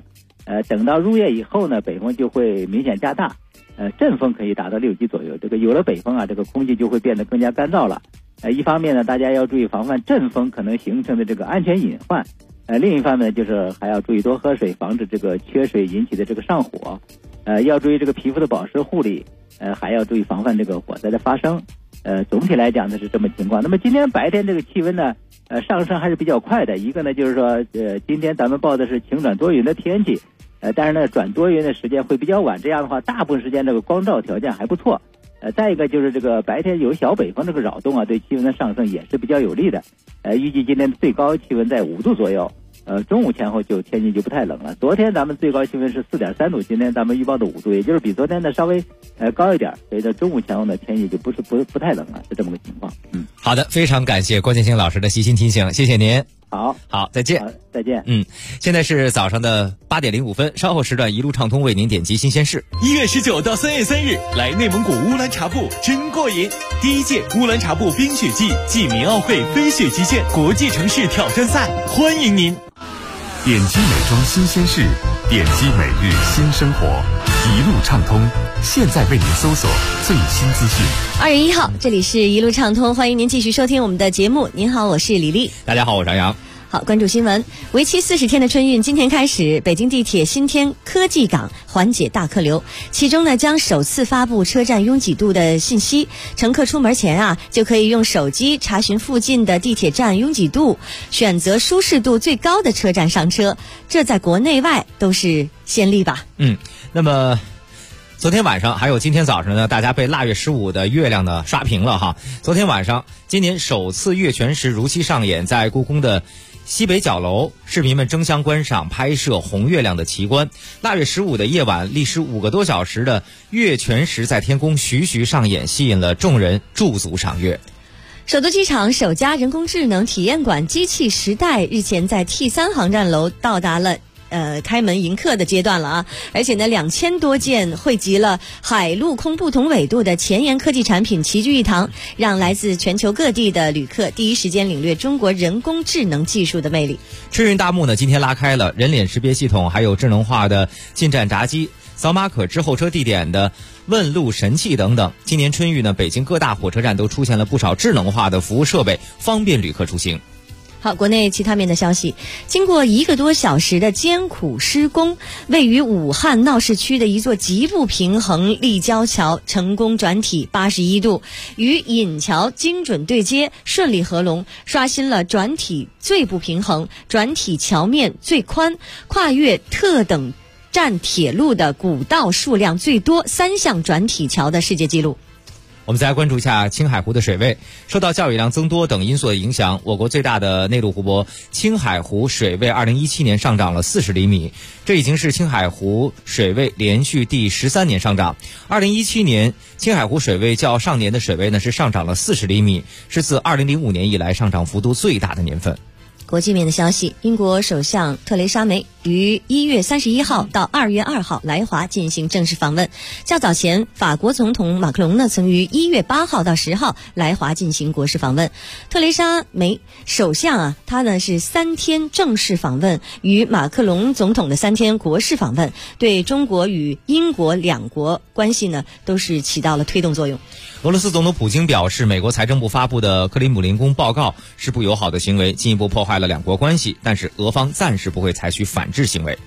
等到入夜以后呢，北风就会明显加大，阵风可以达到6级左右。这个有了北风啊，这个空气就会变得更加干燥了。一方面呢，大家要注意防范阵风可能形成的这个安全隐患。另一方面就是还要注意多喝水，防止这个缺水引起的这个上火。要注意这个皮肤的保湿护理，还要注意防范这个火灾的发生。总体来讲呢是这么情况。那么今天白天这个气温呢，上升还是比较快的。一个呢就是说，今天咱们报的是晴转多云的天气，但是呢转多云的时间会比较晚，这样的话大部分时间这个光照条件还不错。再一个就是这个白天有小北风这个扰动啊，对气温的上升也是比较有利的。预计今天的最高气温在5度左右。中午前后天气就不太冷了。昨天咱们最高气温是4.3度，今天咱们预报的5度，也就是比昨天的稍微高一点，所以呢中午前后呢天气就不太冷了，是这么个情况。 好的，非常感谢关建新老师的细心提醒，谢谢您。好，再见。 再见。 现在是早上的8点05分，稍后时段一路畅通为您点击新鲜事。 1月19到3月3日，来内蒙古乌兰察布真过瘾！第1届乌兰察布冰雪季暨民奥会飞雪极限国际城市挑战赛，欢迎您！ 点击美妆新鲜事，点击每日新生活，一路畅通。现在为您搜索最新资讯。 2月1号，这里是一路畅通，欢迎您继续收听我们的节目。您好，我是李丽。 大家好，我是杨洋。 好，关注新闻。为期40天的春运今天开始，北京地铁新添科技港，缓解大客流。其中呢，将首次发布车站拥挤度的信息，乘客出门前就可以用手机查询附近的地铁站拥挤度，选择舒适度最高的车站上车。这在国内外都是先例吧？ 那么昨天晚上还有今天早上呢，大家被腊月15的月亮呢刷屏了哈。昨天晚上，今年首次月全食如期上演，在故宫的西北角楼，市民们争相观赏拍摄红月亮的奇观。腊月15的夜晚，历时5个多小时的月全食在天宫徐徐上演，吸引了众人驻足赏月。 首都机场首家人工智能体验馆机器时代日前在 T3 航站楼到达了开门迎客的阶段了啊！而且呢，2000多件汇集了海陆空不同纬度的前沿科技产品齐聚一堂，让来自全球各地的旅客第一时间领略中国人工智能技术的魅力。 春运大幕呢，今天拉开了人脸识别系统，还有智能化的进站闸机、扫码可知候车地点的问路神器等等。今年春运呢，北京各大火车站都出现了不少智能化的服务设备，方便旅客出行。 好，国内其他面的消息，经过1个多小时的艰苦施工，位于武汉闹市区的一座极不平衡立交桥成功转体81度，与引桥精准对接，顺利合龙，刷新了转体最不平衡、转体桥面最宽、跨越特等站铁路的古道数量最多3项转体桥的世界纪录。 我们再来关注一下青海湖的水位。受到降雨量增多等因素的影响，我国最大的内陆湖泊青海湖水位2017年上涨了40厘米，这已经是青海湖水位连续第13年上涨。2017年青海湖水位较上年的水位呢是上涨了40厘米，是自2005年以来上涨幅度最大的年份。 国际面的消息，英国首相特蕾莎梅于1月31号到2月2号来华进行正式访问。较早前，法国总统马克龙呢曾于1月8号到10号来华进行国事访问。特蕾莎梅首相他呢是3天正式访问，与马克龙总统的3天国事访问，对中国与英国两国关系呢都是起到了推动作用。 俄罗斯总统普京表示，美国财政部发布的克里姆林宫报告是不友好的行为，进一步破坏了两国关系，但是俄方暂时不会采取反制行为。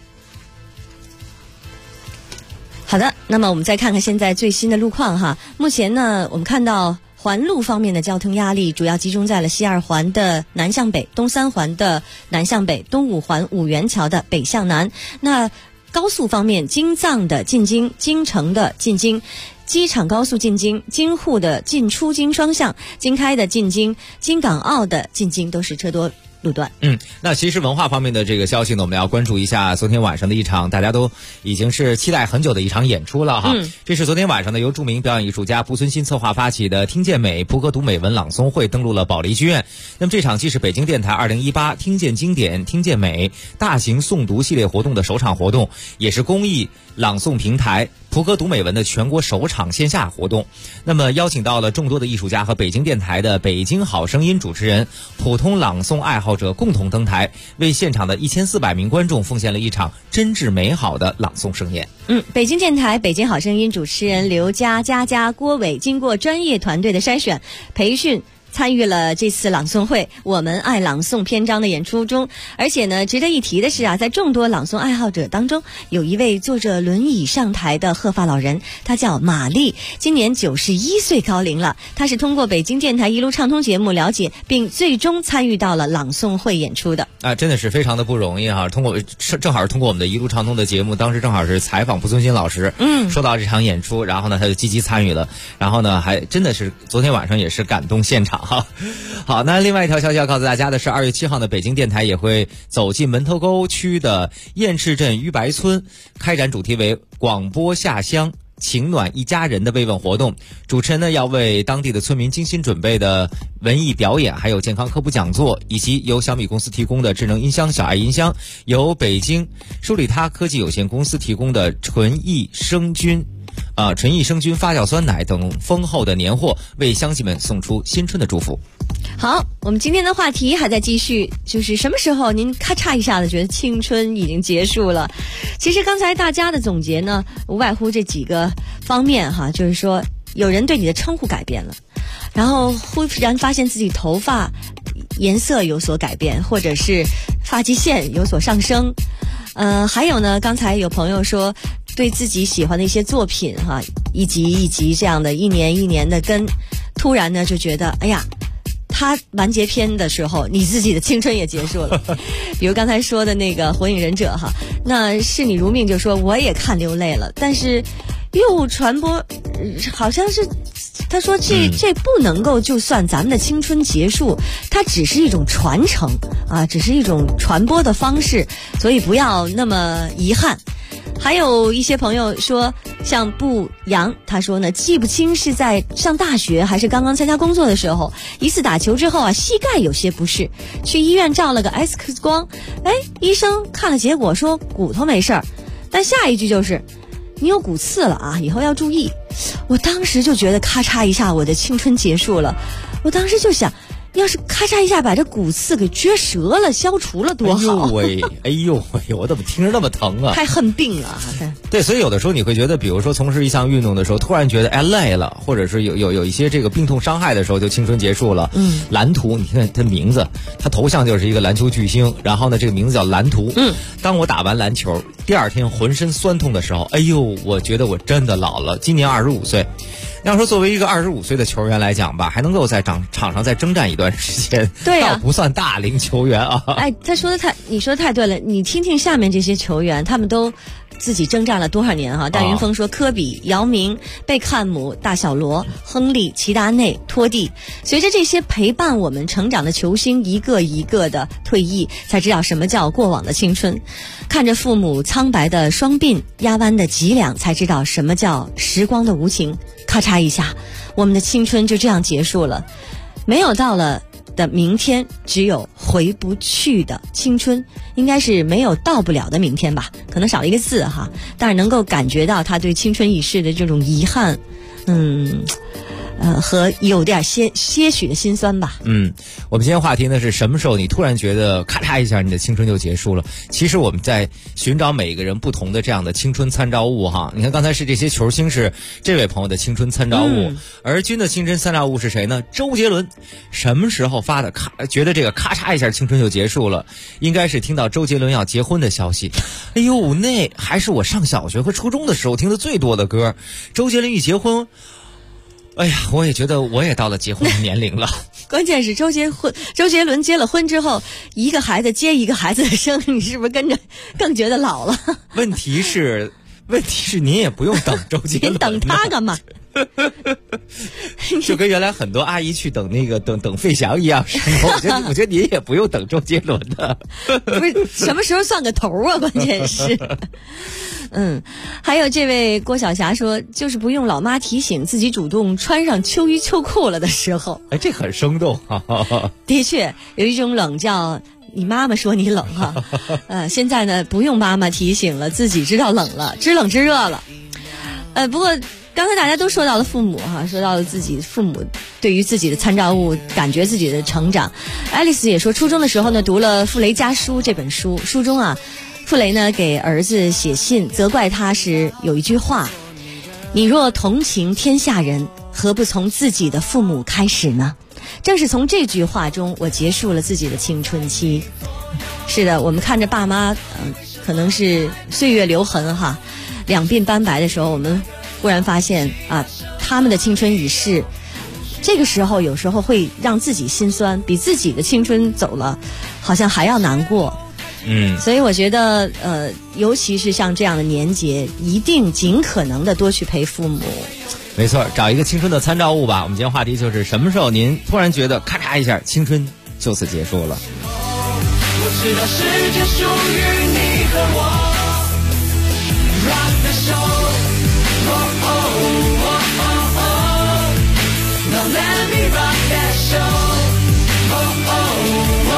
好的，那么我们再看看现在最新的路况哈。目前呢，我们看到环路方面的交通压力主要集中在了西2环的南向北、东3环的南向北、东5环五元桥的北向南。那高速方面，京藏的进京、京城的进京、机场高速进京、京沪的进出京双向、京开的进京、京港澳的进京都是车多路段。 那其实文化方面的这个消息呢，我们要关注一下昨天晚上的一场大家都已经是期待很久的一场演出了哈。这是昨天晚上呢由著名表演艺术家濮存昕策划发起的听见美普歌读美文朗诵会登陆了保利剧院。那么这场既是北京电台2018听见经典听见美大型诵读系列活动的首场活动，也是公益朗诵平台普歌读美文的全国首场线下活动。那么邀请到了众多的艺术家和北京电台的北京好声音主持人、普通朗诵爱好好者共同登台，为现场的1400名观众奉献了一场真挚美好的朗诵盛宴。 北京电台北京好声音主持人刘佳、郭伟经过专业团队的筛选培训，参与了这次朗诵会我们爱朗诵篇章的演出中。而且呢，值得一提的是在众多朗诵爱好者当中，有一位坐着轮椅上台的鹤发老人，他叫马丽，今年91岁高龄了。他是通过北京电台一路畅通节目了解，并最终参与到了朗诵会演出的。 真的是非常的不容易正好是通过我们的一路畅通的节目，当时正好是采访蒲存昕老师，说到这场演出，然后呢他就积极参与了，然后呢还真的是昨天晚上也是感动现场哈。好，那另外一条消息要告诉大家的是，2月7号呢，北京电台也会走进门头沟区的雁翅镇于白村，开展主题为广播下乡情暖一家人的慰问活动。主持人呢要为当地的村民精心准备的文艺表演，还有健康科普讲座，以及由小米公司提供的智能音箱小爱音箱，由北京舒利他科技有限公司提供的纯益生菌发酵酸奶等丰厚的年货，为乡亲们送出新春的祝福。 好，我们今天的话题还在继续，就是什么时候您咔嚓一下子觉得青春已经结束了？其实刚才大家的总结呢，无外乎这几个方面哈，就是说有人对你的称呼改变了，然后忽然发现自己头发颜色有所改变，或者是发际线有所上升。还有呢，刚才有朋友说对自己喜欢的一些作品哈，一集一集这样的一年一年的跟，突然呢就觉得哎呀，他完结篇的时候，你自己的青春也结束了。比如刚才说的那个《火影忍者》哈，那视你如命就说我也看流泪了，但是又传播好像是他说这不能够就算咱们的青春结束，它只是一种传承只是一种传播的方式，所以不要那么遗憾。还有一些朋友说，像布阳，他说呢，记不清是在上大学还是刚刚参加工作的时候，一次打球之后膝盖有些不适，去医院照了个 X 光，医生看了结果说骨头没事儿，但下一句就是你有骨刺了以后要注意。我当时就觉得咔嚓一下我的青春结束了，我当时就想，要是咔嚓一下把这骨刺给撅折了消除了多好。 哎呦喂，我怎么听着那么疼啊， 太恨病了。 对，所以有的时候你会觉得，比如说从事一项运动的时候，突然觉得累了，或者是有一些这个病痛伤害的时候，就青春结束了。蓝图，你看他名字，他头像就是一个篮球巨星，然后呢这个名字叫蓝图。当我打完篮球第二天浑身酸痛的时候，哎呦，我觉得我真的老了，今年25岁。要说作为一个25岁的球员来讲吧，还能够在场上再征战一段时间， 对倒不算大龄球员啊。 你说的太对了，你听听下面这些球员，他们都自己征战了多少年哈？戴云峰说，科比、姚明、贝克汉姆、大小罗、亨利、齐达内、托蒂，随着这些陪伴我们成长的球星一个一个的退役，才知道什么叫过往的青春。看着父母苍白的双鬓、压弯的脊梁，才知道什么叫时光的无情。咔嚓一下，我们的青春就这样结束了。没有到了的明天，只有回不去的青春，应该是没有到不了的明天吧，可能少了一个字哈，但是能够感觉到他对青春已逝的这种遗憾，和有点些许的心酸吧。 我们今天话题呢是什么时候你突然觉得咔嚓一下你的青春就结束了？其实我们在寻找每个人不同的这样的青春参照物哈。你看刚才是这些球星，是这位朋友的青春参照物，而君的青春参照物是谁呢？周杰伦。什么时候发的觉得这个咔嚓一下青春就结束了？应该是听到周杰伦要结婚的消息。哎呦，那还是我上小学和初中的时候听的最多的歌。周杰伦一结婚，哎呀，我也觉得我也到了结婚的年龄了。 关键是周杰伦结了婚之后，一个孩子接一个孩子的生，你是不是跟着更觉得老了？ 问题是您也不用等周杰伦， 您等他干嘛？ 就跟原来很多阿姨去等那个等费翔一样，我觉得您也不用等周杰伦的。 不是什么时候算个头啊？关键是。还有这位郭晓霞说，就是不用老妈提醒，自己主动穿上秋衣秋裤了的时候。 这很生动。 的确，有一种冷叫你妈妈说你冷哈。现在呢不用妈妈提醒了，自己知道冷了，知冷知热了。不过刚才大家都说到了父母哈，说到了自己父母对于自己的参照物感觉自己的成长。爱丽丝也说，初中的时候呢读了《傅雷家书》这本书，书中啊，傅雷呢给儿子写信责怪他时有一句话：你若同情天下人，何不从自己的父母开始呢？正是从这句话中，我结束了自己的青春期。是的，我们看着爸妈可能是岁月留痕哈，两鬓斑白的时候，我们忽然发现啊，他们的青春已逝。这个时候有时候会让自己心酸，比自己的青春走了好像还要难过。所以我觉得尤其是像这样的年节，一定尽可能的多去陪父母。 没错，找一个青春的参照物吧。我们今天话题就是什么时候您突然觉得咔嚓一下青春就此结束了。 我知道世界属于你和我 Rock the show Oh oh oh oh oh Now let me rock that show Oh oh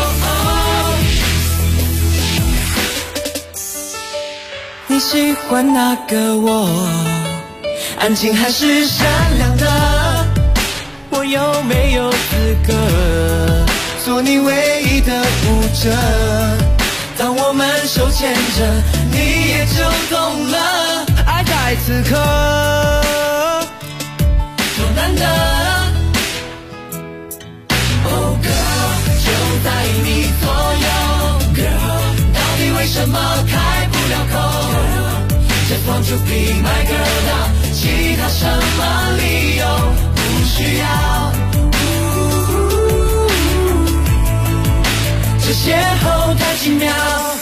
oh oh oh 你喜欢哪个我？安静还是善良的？我有没有资格做你唯一的舞者？当我们手牵着，你也就懂了，爱在此刻多难得。Oh girl， 就在你左右 ，Girl， 到底为什么开不了口 ？Just want to be my girl now， 其他什么理由不需要。这邂逅太奇妙，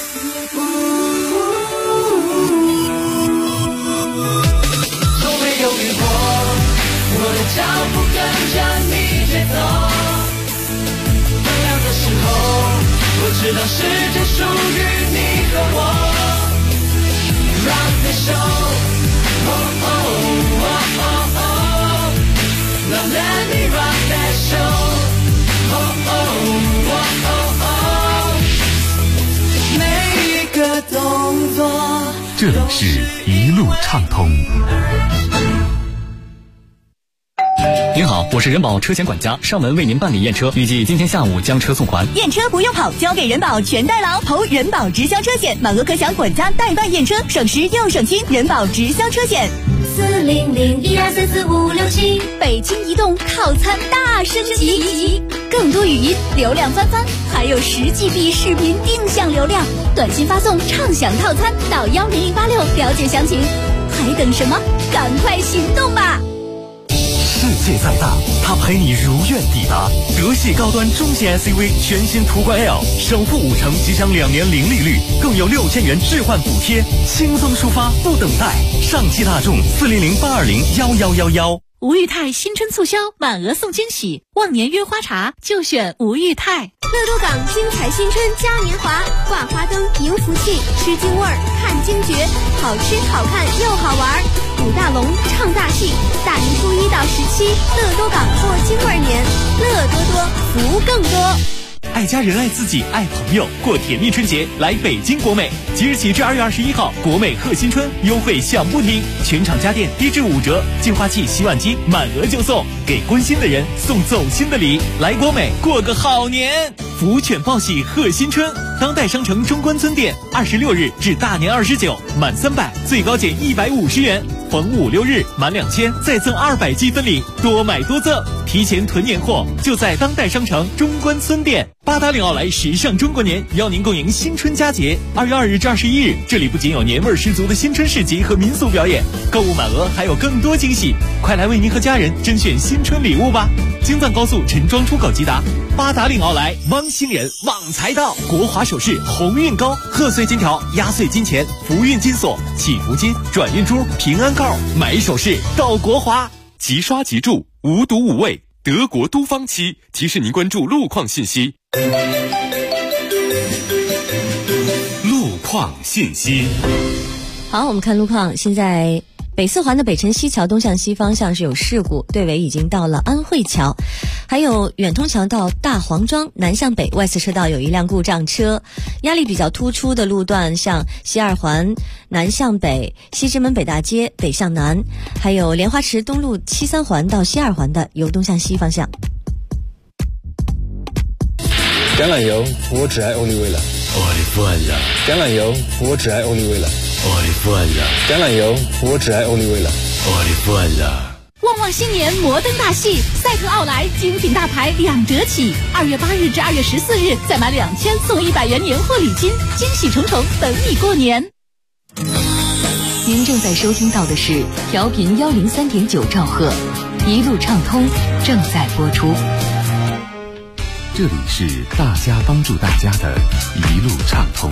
从没犹豫过，我的脚步跟着你节奏。同样的时候，我知道世界属于你和我。Rock the show， oh oh oh oh oh， Now let me rock that show， oh oh oh oh oh。每一个动作。 这里是一路畅通。 您好，我是人保车险管家，上门为您办理验车，预计今天下午将车送还。 验车不用跑，交给人保全代劳，投人保直销车险，满额可享管家代办验车，省时又省心。人保直销车险 40012445567， 北京移动套餐大升级，更多语音流量翻番，还有10GB 视频定向流量，短信发送畅享套餐到10086了解详情。还等什么？赶快行动吧！ 世界再大，它陪你如愿抵达。德系高端中型 SUV 全新途观 L， 首付5成，即享2年零利率，更有6000元置换补贴，轻松出发，不等待。上汽大众40082011111。 吴裕泰新春促销，满额送惊喜，忘年约花茶就选吴裕泰。 乐多港精彩新春嘉年华，挂花灯迎福气，吃京味儿看惊觉，好吃好看又好玩，舞大龙唱大戏，大年初1到17，乐多港过京味年，乐多多福更多。 爱家人爱自己爱朋友，过甜蜜春节来北京国美，即日起至2月21号，国美贺新春优惠享不停，全场家电低至5折，净化器、洗碗机满额就送，给关心的人送走心的礼，来国美过个好年，福犬报喜贺新春。当代商城中关村店26日至大年29，满300最高减150元，逢5、6日满2000再赠200积分礼，多买多赠，提前囤年货就在当代商城中关村店。八达岭奥莱时尚中国年邀您共迎新春佳节，2月2日至21日，这里不仅有年味十足的新春市集和民俗表演，购物满额还有更多惊喜，快来为您和家人甄选新春礼物吧！京藏高速陈庄出口即达，八达岭奥莱汪星人旺财到，国华首饰鸿运高，贺岁金条、压岁金钱、福运金锁、祈福金、转运珠、平安告，买首饰到国华。 即刷即住，无毒无味，德国都方漆提示您关注路况信息。路况信息。 好，我们看路况。现在北四环的北辰西桥东向西方向是有事故，队尾已经到了安慧桥。还有远通桥到大黄庄南向北外四车道有一辆故障车，压力比较突出的路段像西二环南向北、西直门北大街北向南，还有莲花池东路西三环到西二环的由东向西方向。 橄榄油，我只爱欧丽味了。 我的父呀！ 橄榄油，我只爱欧丽味了。 我的父呀！ 橄榄油，我只爱欧丽味了。 我的父呀！ 旺旺新年摩登大戏，赛特奥莱精品大牌2折起，2月8日至2月14日，再买2000送100元年货礼金，惊喜重重等你过年。 您正在收听到的是调频103.9兆赫，一路畅通正在播出。 这里是大家帮助大家的一路畅通。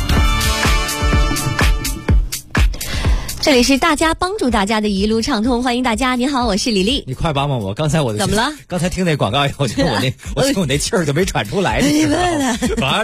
这里是大家帮助大家的一路畅通，欢迎大家。你好，我是李丽。 你快帮帮我，刚才我的怎么了？ 刚才听那广告以后，我觉得我那气儿就没喘出来。你问了，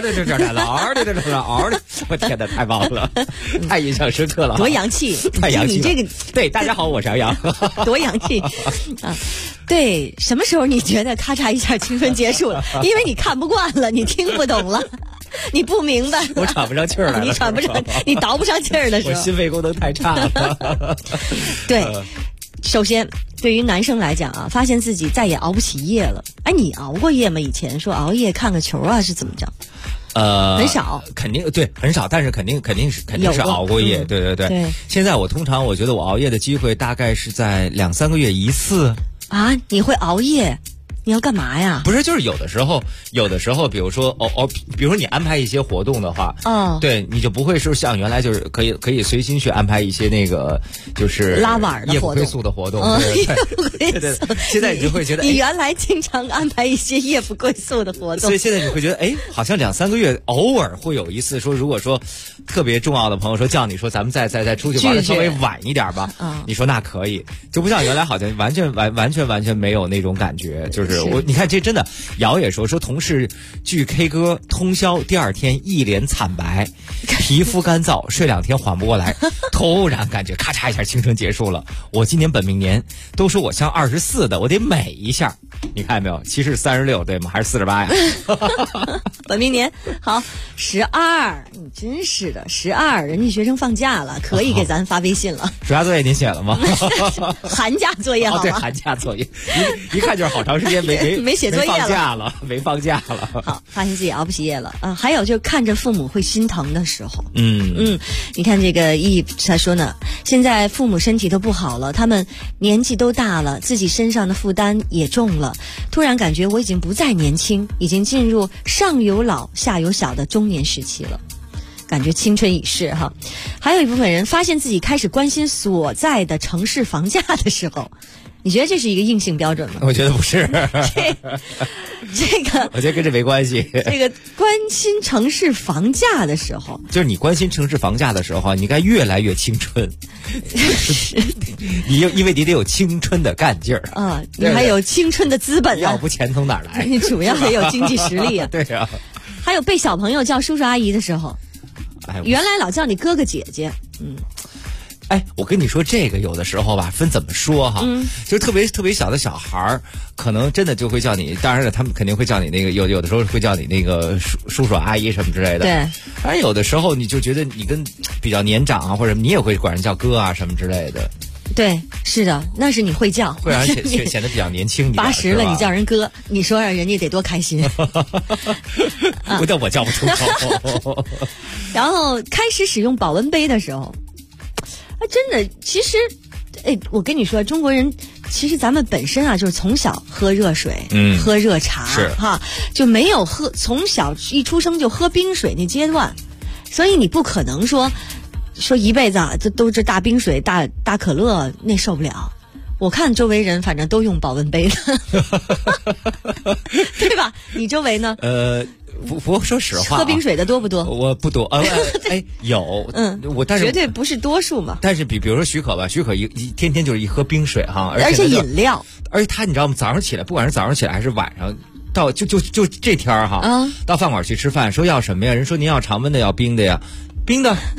我天哪，太棒了，太印象深刻了， 多洋气， 太洋气。 你这个对，大家好，我是杨洋， 多洋气啊！对，什么时候你觉得咔嚓一下青春结束了？因为你看不惯了，你听不懂了。你不明白， 我喘不上气儿来了， 你喘不上，你倒不上气儿的时候， 我心肺功能太差了。 对，首先对于男生来讲啊，发现自己再也熬不起夜了。哎，你熬过夜吗？以前说熬夜看个球啊，是怎么着？很少， 肯定对，很少，但是肯定是熬过夜，对。现在我通常我觉得我熬夜的机会大概是在2-3个月一次。 啊，你会熬夜？你要干嘛呀？ 不是，就是有的时候，比如说比如说你安排一些活动的话，对，你就不会是像原来就是可以随心去安排一些那个就是拉碗的夜不归宿的活动，对，现在你就会觉得你原来经常安排一些夜不归宿的活动， 所以现在你会觉得好像2-3个月偶尔会有一次说，如果说特别重要的朋友说叫你说咱们再出去玩的稍微晚一点吧，你说那可以，就不像原来好像完全没有那种感觉，就是你看这真的，瑶也说同事聚 K 歌通宵，第2天一脸惨白，皮肤干燥，睡2天缓不过来，突然感觉咔嚓一下青春结束了。我今年本命年，都说我像24的，我得美一下。你看见没有？其实36对吗？还是48呀？ 本命年好12，你真是的12，人家学生放假了，可以给咱发微信了。 暑假作业您写了吗？ 寒假作业好吗？ 对，寒假作业，一看就是好长时间没写作业了，没放假了。 好，发现自己熬不起夜了啊！还有就是看着父母会心疼的时候，你看这个他说呢，现在父母身体都不好了，他们年纪都大了，自己身上的负担也重了，突然感觉我已经不再年轻，已经进入上有老下有小的中年时期了。感觉青春已逝哈。还有一部分人发现自己开始关心所在的城市房价的时候，你觉得这是一个硬性标准吗？ 我觉得不是。 这个我觉得跟这没关系。 这个关心城市房价的时候， 就是你关心城市房价的时候，你该越来越青春。因为你得有青春的干劲儿啊，你还有青春的资本啊， 要不钱从哪儿来？ 你主要得有经济实力啊。 对啊。 还有被小朋友叫叔叔阿姨的时候，原来老叫你哥哥姐姐， 我跟你说这个有的时候吧，分怎么说哈，就是特别小的小孩儿，可能真的就会叫你，当然了，他们肯定会叫你那个有的时候会叫你那个叔叔阿姨什么之类的。 对。 而有的时候你就觉得你跟比较年长啊，或者你也会管人叫哥啊什么之类的。 对，是的，那是你会叫， 会让人显得比较年轻一点。 80了，你叫人哥，你说让人家得多开心。 但我叫不出口。 然后开始使用保温杯的时候，真的，其实，我跟你说，中国人其实咱们本身啊，就是从小喝热水，喝热茶，哈，就没有从小一出生就喝冰水那阶段，所以你不可能说一辈子啊，这都是大冰水、大可乐，那受不了。我看周围人反正都用保温杯的，对吧？你周围呢？ 不过说实话， 喝冰水的多不多？ 我不多有，但是绝对不是多数嘛。 但是比如说许可吧，许可一天天就是一喝冰水哈， 而且饮料， 而且他你知道吗？早上起来，不管是早上起来还是晚上，到就这天哈，到饭馆去吃饭，说要什么呀？人说您要常温的，要冰的呀，冰的。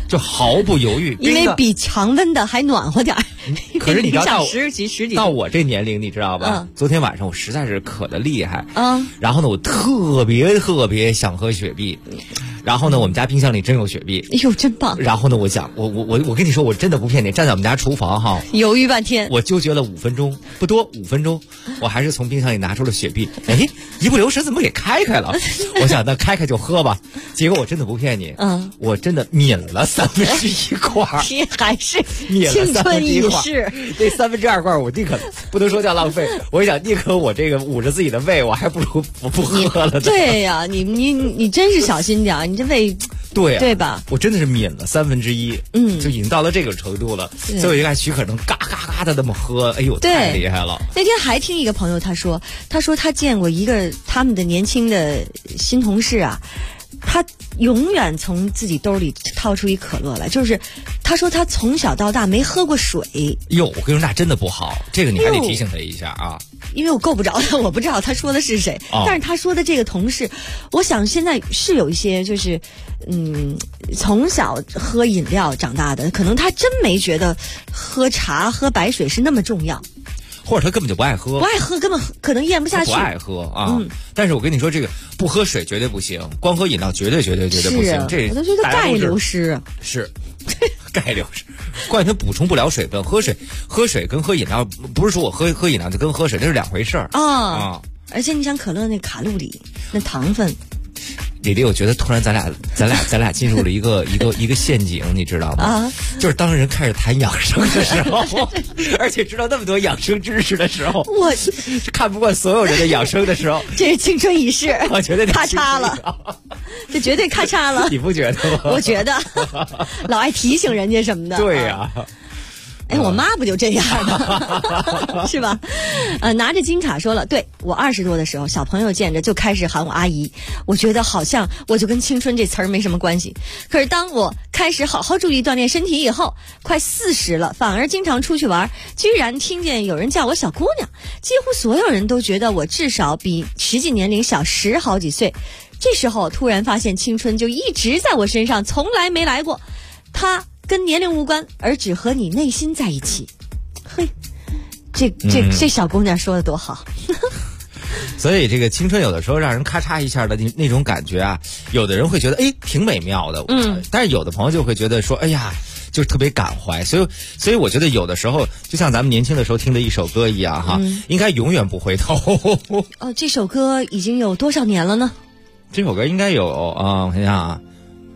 就毫不犹豫， 因为比常温的还暖和点儿。 可是你知道到十几到我这年龄，你知道吧？昨天晚上我实在是渴得厉害，然后呢，我特别想喝雪碧。然后呢，我们家冰箱里真有雪碧， 哎呦，真棒！ 然后呢，我想，我跟你说，我真的不骗你，站在我们家厨房哈， 犹豫半天， 我纠结了5分钟，不多5分钟，我还是从冰箱里拿出了雪碧。哎，一不留神怎么给开了？我想那开就喝吧。结果我真的不骗你，我真的抿了1/3块， 你还是抿了青春已逝。 这2/3块我宁可不能说叫浪费，我想宁可我这个捂着自己的胃，我还不如不喝了。 对呀，你真是小心点，你这胃。 对、啊、 对吧？ 我真的是抿了1/3，就已经到了这个程度了，所以我就看许可能嘎嘎嘎的那么喝，哎呦，太厉害了。 那天还听一个朋友他说他见过一个他们的年轻的新同事啊，他永远从自己兜里掏出一可乐来，就是他说他从小到大没喝过水。 哟，我跟你说那真的不好，这个你还得提醒他一下啊。 因为我够不着他，我不知道他说的是谁，但是他说的这个同事，我想现在是有一些就是从小喝饮料长大的，可能他真没觉得喝茶喝白水是那么重要， 或者他根本就不爱喝， 根本可能咽不下去， 不爱喝啊。但是我跟你说，这个不喝水绝对不行，光喝饮料绝对不行。这我都觉得钙流失是钙流失，关键它补充不了水分。喝水跟喝饮料，不是说我喝饮料就跟喝水，这是两回事儿啊。而且你想可乐那卡路里那糖分。 李丽，我觉得突然咱俩进入了一个陷阱，你知道吗？就是当人开始谈养生的时候，而且知道那么多养生知识的时候， 我看不惯所有人的养生的时候， 这是青春已逝， 我觉得咔嚓了，这绝对咔嚓了， 你不觉得吗？ 我觉得，老爱提醒人家什么的， 对呀。 哎，我妈不就这样的，是吧？拿着金卡说了，对，我20多的时候，小朋友见着就开始喊我阿姨，我觉得好像我就跟青春这词儿没什么关系。可是当我开始好好注意锻炼身体以后，快40了，反而经常出去玩，居然听见有人叫我小姑娘，几乎所有人都觉得我至少比实际年龄小10好几岁。这时候突然发现青春就一直在我身上，从来没来过，它跟年龄无关，而只和你内心在一起。嘿，这小姑娘说的多好。 所以这个青春有的时候让人咔嚓一下的那种感觉啊，有的人会觉得挺美妙的，但是有的朋友就会觉得说，哎呀，就是特别感怀。所以我觉得有的时候就像咱们年轻的时候听的一首歌一样哈，应该永远不回头。 这首歌已经有多少年了呢？ 这首歌应该有我看一下啊。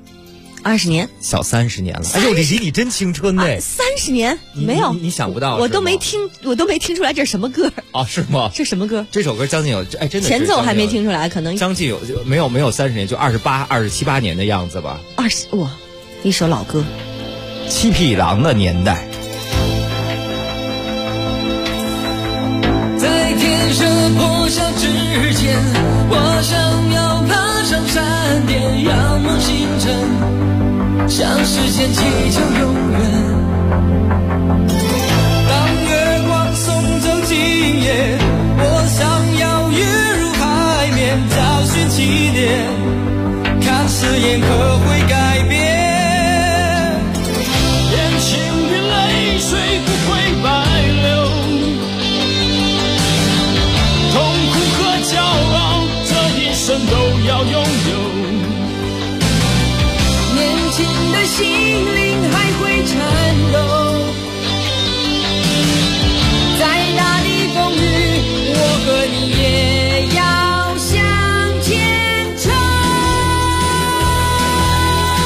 20年， 小30年了。哎呦，李黎，你真青春呢 ！30年没有， 你想不到， 我都没听出来这是什么歌啊？是吗？ 这什么歌？ 这首歌将近有真的前奏还没听出来，可能将近有没有30年，就27、28年的样子吧。 哇，一首老歌， 七匹狼的年代。 在天色破晓之前，我想要爬上山巅，仰望星辰，向时间祈求永远。当月光送走今夜，我想要跃入海面，找寻起点，看誓言可会改变。眼前的泪水不会白流，痛苦和骄傲这一生都要拥有。年轻的心灵还会颤抖，在哪里风雨，我和你也要向前冲。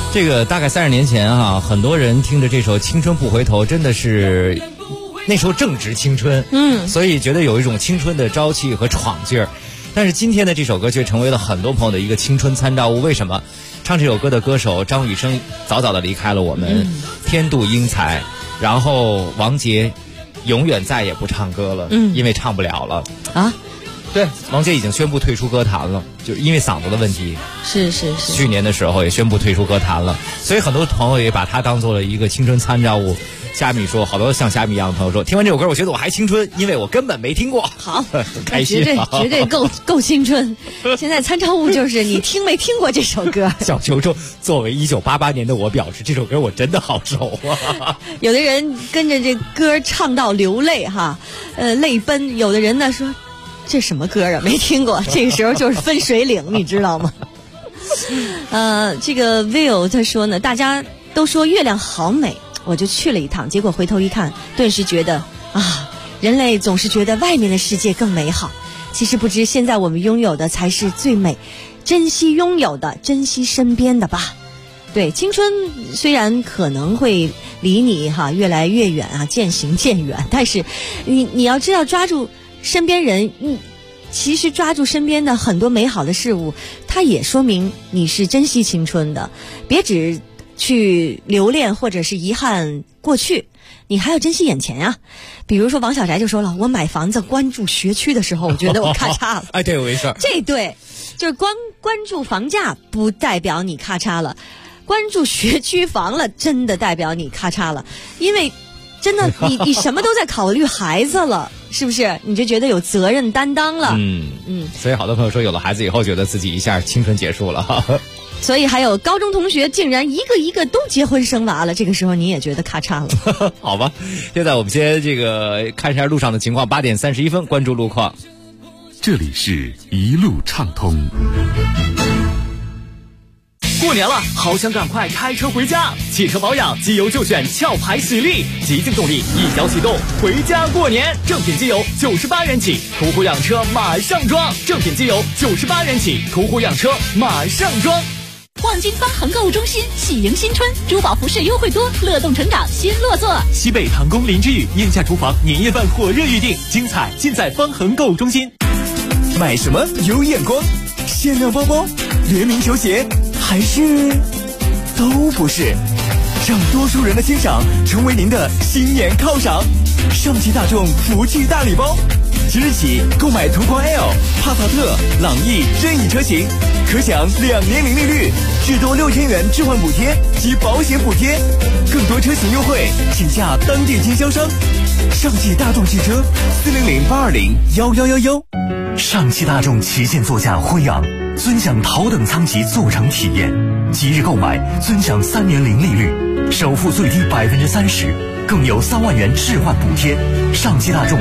这个大概30年前啊，很多人听着这首《青春不回头》，真的是那时候正值青春，所以觉得有一种青春的朝气和闯劲儿。但是今天的这首歌却成为了很多朋友的一个青春参照物。为什么？唱这首歌的歌手张雨生早早的离开了我们，天妒英才。然后王杰永远再也不唱歌了，因为唱不了了啊。对，王杰已经宣布退出歌坛了，就是因为嗓子的问题。是。去年的时候也宣布退出歌坛了，所以很多朋友也把他当做了一个青春参照物。虾米说，好多像虾米一样的朋友说，听完这首歌我觉得我还青春，因为我根本没听过。好，很开心， 绝对够青春。现在参照物就是你听没听过这首歌。 小球球作为1988年的我表示，这首歌我真的好熟啊。 有的人跟着这歌唱到流泪哈，泪奔；有的人呢说，这什么歌啊，没听过。这个时候就是分水岭，你知道吗？这个 Will 他说呢，大家都说月亮好美，我就去了一趟，结果回头一看，顿时觉得啊，人类总是觉得外面的世界更美好，其实不知现在我们拥有的才是最美，珍惜拥有的，珍惜身边的吧。对，青春虽然可能会离你越来越远啊，渐行渐远，但是你要知道抓住身边人，其实抓住身边的很多美好的事物，它也说明你是珍惜青春的。别只去留恋或者是遗憾过去，你还要珍惜眼前啊。比如说王小宅就说了，我买房子关注学区的时候，我觉得我咔嚓了。 哎，对，我没事。这对，就是关注房价不代表你咔嚓了，关注学区房了，真的代表你咔嚓了。因为真的你什么都在考虑孩子了，是不是？你就觉得有责任担当了。 所以好多朋友说，有了孩子以后，觉得自己一下青春结束了。 所以还有高中同学竟然一个都结婚生娃了，这个时候你也觉得咔嚓了。 好吧，现在我们先看一下路上的情况。8点31分，关注路况。 这里是一路畅通。 过年了，好想赶快开车回家。汽车保养，机油就选壳牌喜力，极净动力，一脚启动，回家过年。正品机油98元起，途虎养车马上装。正品机油98元起，途虎养车马上装。 望京方恒购物中心喜迎新春，珠宝服饰优惠多，乐动成长新落座。 西北唐宫林之宇宴夏厨房年夜饭火热预定，精彩尽在方恒购物中心。 买什么有眼光？限量包包、联名球鞋，还是都不是？让多数人的欣赏成为您的新年犒赏。上汽大众福气大礼包，即日起购买途观 L、帕萨特、朗逸任意车型，可享2年零利率，至多6000元置换补贴及保险补贴，更多车型优惠，请下当地经销商。上汽大众汽车400-820-1111。 上汽大众旗舰座驾辉昂，尊享头等舱级座乘体验，即日购买尊享3年零利率，首付最低30%，更有3万元置换补贴。上汽大众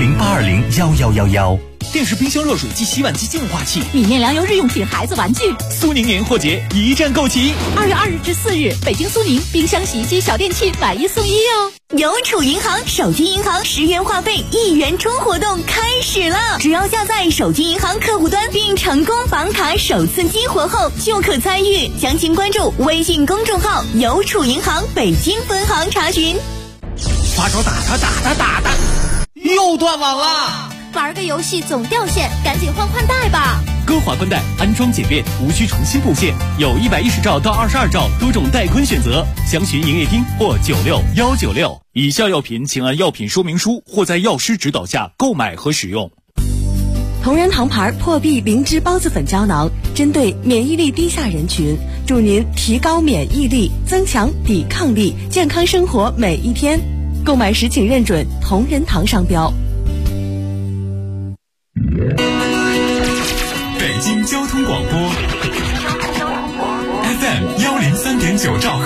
400-820-1111。 电视、冰箱、热水机、洗碗机、净化器、 米面粮油日用品、孩子玩具。 苏宁年货节一站购齐 ，2月2日至4日，北京苏宁冰箱、洗衣机、小电器买1送1哦。 邮储银行手机银行10元话费1元充活动开始了，只要下载手机银行客户端并成功房卡首次激活后就可参与，详情关注微信公众号邮储银行北京分行查询。 发烧打他，又断网了。 玩个游戏总掉线，赶紧换带吧。 歌华宽带安装简便，无需重新布线，有110兆到22兆多种带宽选择，详询营业厅或96196。以下药品请按药品说明书或在药师指导下购买和使用。 同仁堂牌破壁灵芝孢子粉胶囊，针对免疫力低下人群，助您提高免疫力，增强抵抗力，健康生活每一天。购买时请认准同仁堂商标。 北京交通广播 FM 103.9兆赫，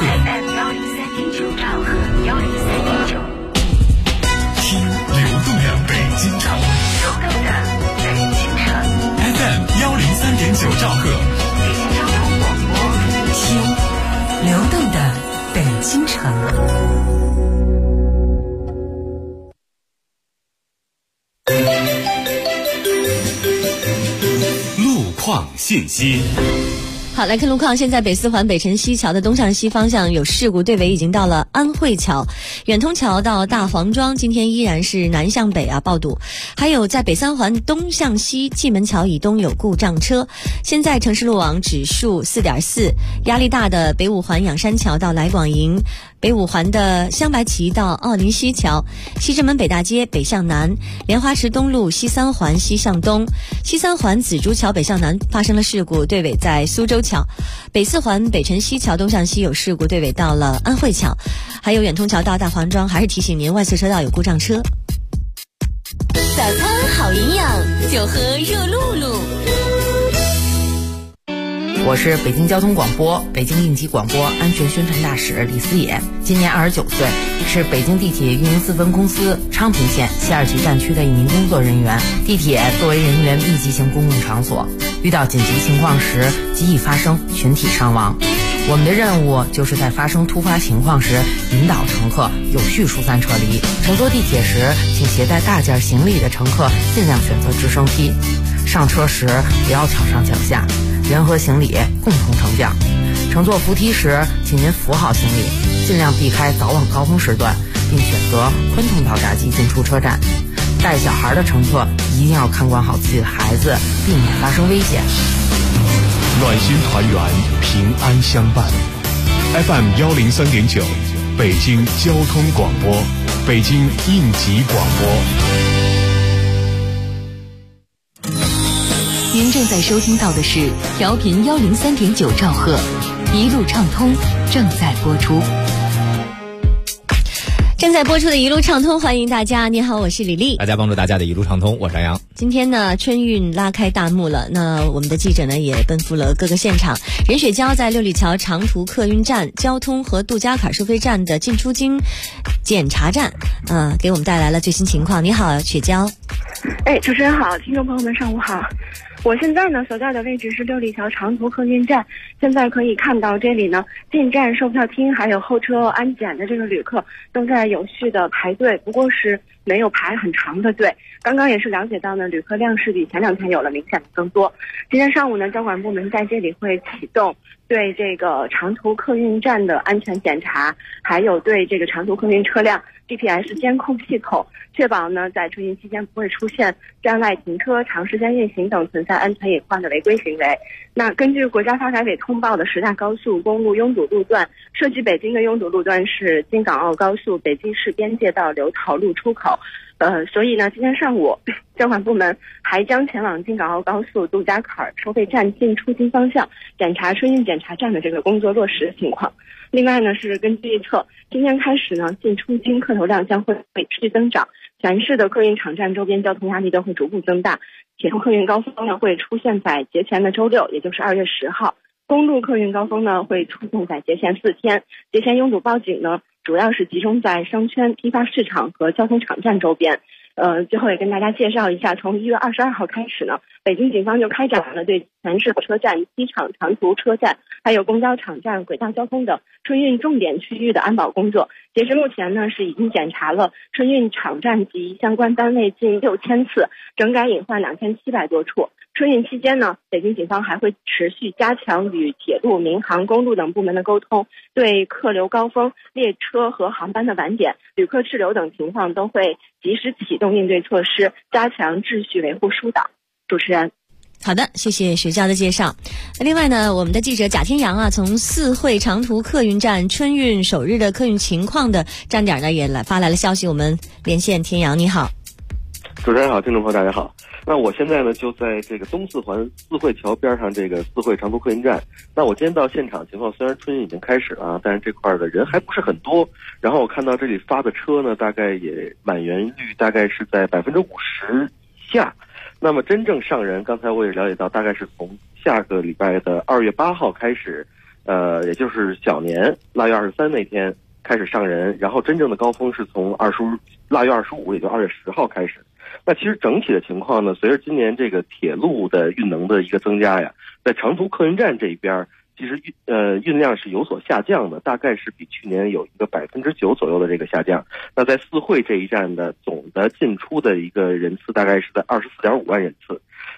听流动的北京城，FM 103.9兆赫， 听流动的北京城。 路况信息。 好，来看路况。现在北四环北辰西桥的东向西方向有事故，队尾已经到了安慧桥，远通桥到大黄庄今天依然是南向北爆堵。还有在北三环东向西蓟门桥以东有故障车。现在城市路网指数4.4，压力大的北五环仰山桥到来广营，北五环的香白旗到奥林西桥，西直门北大街北向南，莲花池东路西三环西向东，西三环紫竹桥北向南发生了事故，队尾在苏州桥，北四环北辰西桥东向西有事故，队尾到了安慧桥，还有远通桥到大黄庄，还是提醒您外侧车道有故障车。 早餐好营养，就喝热露露。 我是北京交通广播北京应急广播安全宣传大使李思野，今年29岁，是北京地铁运营4分公司昌平线西二旗站区的一名工作人员。地铁作为人员密集型公共场所，遇到紧急情况时极易发生群体伤亡。我们的任务就是在发生突发情况时引导乘客有序疏散撤离。乘坐地铁时，请携带大件行李的乘客尽量选择直升梯。上车时不要抢上抢下，人和行李共同乘降。乘坐扶梯时，请您扶好行李，尽量避开早晚高峰时段，并选择宽通道闸机进出车站。带小孩的乘客一定要看管好自己的孩子，避免发生危险。 暖心团圆，平安相伴。FM 103.9，北京交通广播，北京应急广播。 您正在收听到的是调频103.9兆赫，一路畅通正在播出。 正在播出的一路畅通，欢迎大家。你好，我是李丽。 大家帮助大家的一路畅通，我是杨洋。 今天呢，春运拉开大幕了。那我们的记者呢，也奔赴了各个现场。任雪娇在六里桥长途客运站、交通和杜家坎收费站的进出京检查站，给我们带来了最新情况。你好，雪娇。 主持人好，听众朋友们上午好。我现在呢所在的位置是六里桥长途客运站，现在可以看到这里呢进站售票厅还有候车安检的这个旅客都在有序的排队，不过是没有排很长的队。刚刚也是了解到呢，旅客量是比前2天有了明显的增多。今天上午呢，交管部门在这里会启动对这个长途客运站的安全检查，还有对这个长途客运车辆 GPS 监控系统，确保呢在春运期间不会出现站外停车、长时间运行等存在安全隐患的违规行为。那根据国家发改委通报的10大高速公路拥堵路段，涉及北京的拥堵路段是京港澳高速北京市边界到刘桃路出口。所以呢，今天上午交管部门还将前往京港澳高速杜家坎收费站进出京方向检查春运检查站的这个工作落实的情况。另外呢，是根据预测，今天开始呢，进出京客流量将会持续增长，全市的客运场站周边交通压力都会逐步增大。铁路客运高峰呢会出现在节前的周6，也就是2月10号。公路客运高峰呢会出现在节前4天。节前拥堵报警呢主要是集中在商圈、批发市场和交通场站周边。最后也跟大家介绍一下，从1月22号开始呢，北京警方就开展了对全市火车站、机场、长途车站，还有公交场站、轨道交通等春运重点区域的安保工作。截至目前呢，是已经检查了春运场站及相关单位近6000次，整改隐患2700多处。春运期间呢，北京警方还会持续加强与铁路、民航、公路等部门的沟通，对客流高峰、列车和航班的晚点、旅客滞留等情况都会及时启动应对措施，加强秩序维护疏导。主持人。 好的，谢谢雪娇的介绍。另外呢，我们的记者贾天阳从四惠长途客运站春运首日的客运情况的站点呢，也发来了消息，我们连线天阳。你好。 主持人好，听众朋友大家好。那我现在呢就在这个东四环四惠桥边上这个四惠长途客运站。那我今天到现场情况，虽然春运已经开始了，但是这块的人还不是很多。然后我看到这里发的车呢，大概也满员率大概是在50%以下。那么真正上人，刚才我也了解到，大概是从下个礼拜的2月8号开始，也就是小年腊月23那天开始上人，然后真正的高峰是从腊月25，也就2月10号开始。那其实整体的情况呢，随着今年这个铁路的运能的一个增加呀，在长途客运站这一边，其实运量是有所下降的，大概是比去年有一个9%左右的这个下降。那在四惠这一站的总的进出的一个人次大概是在24.5万人次。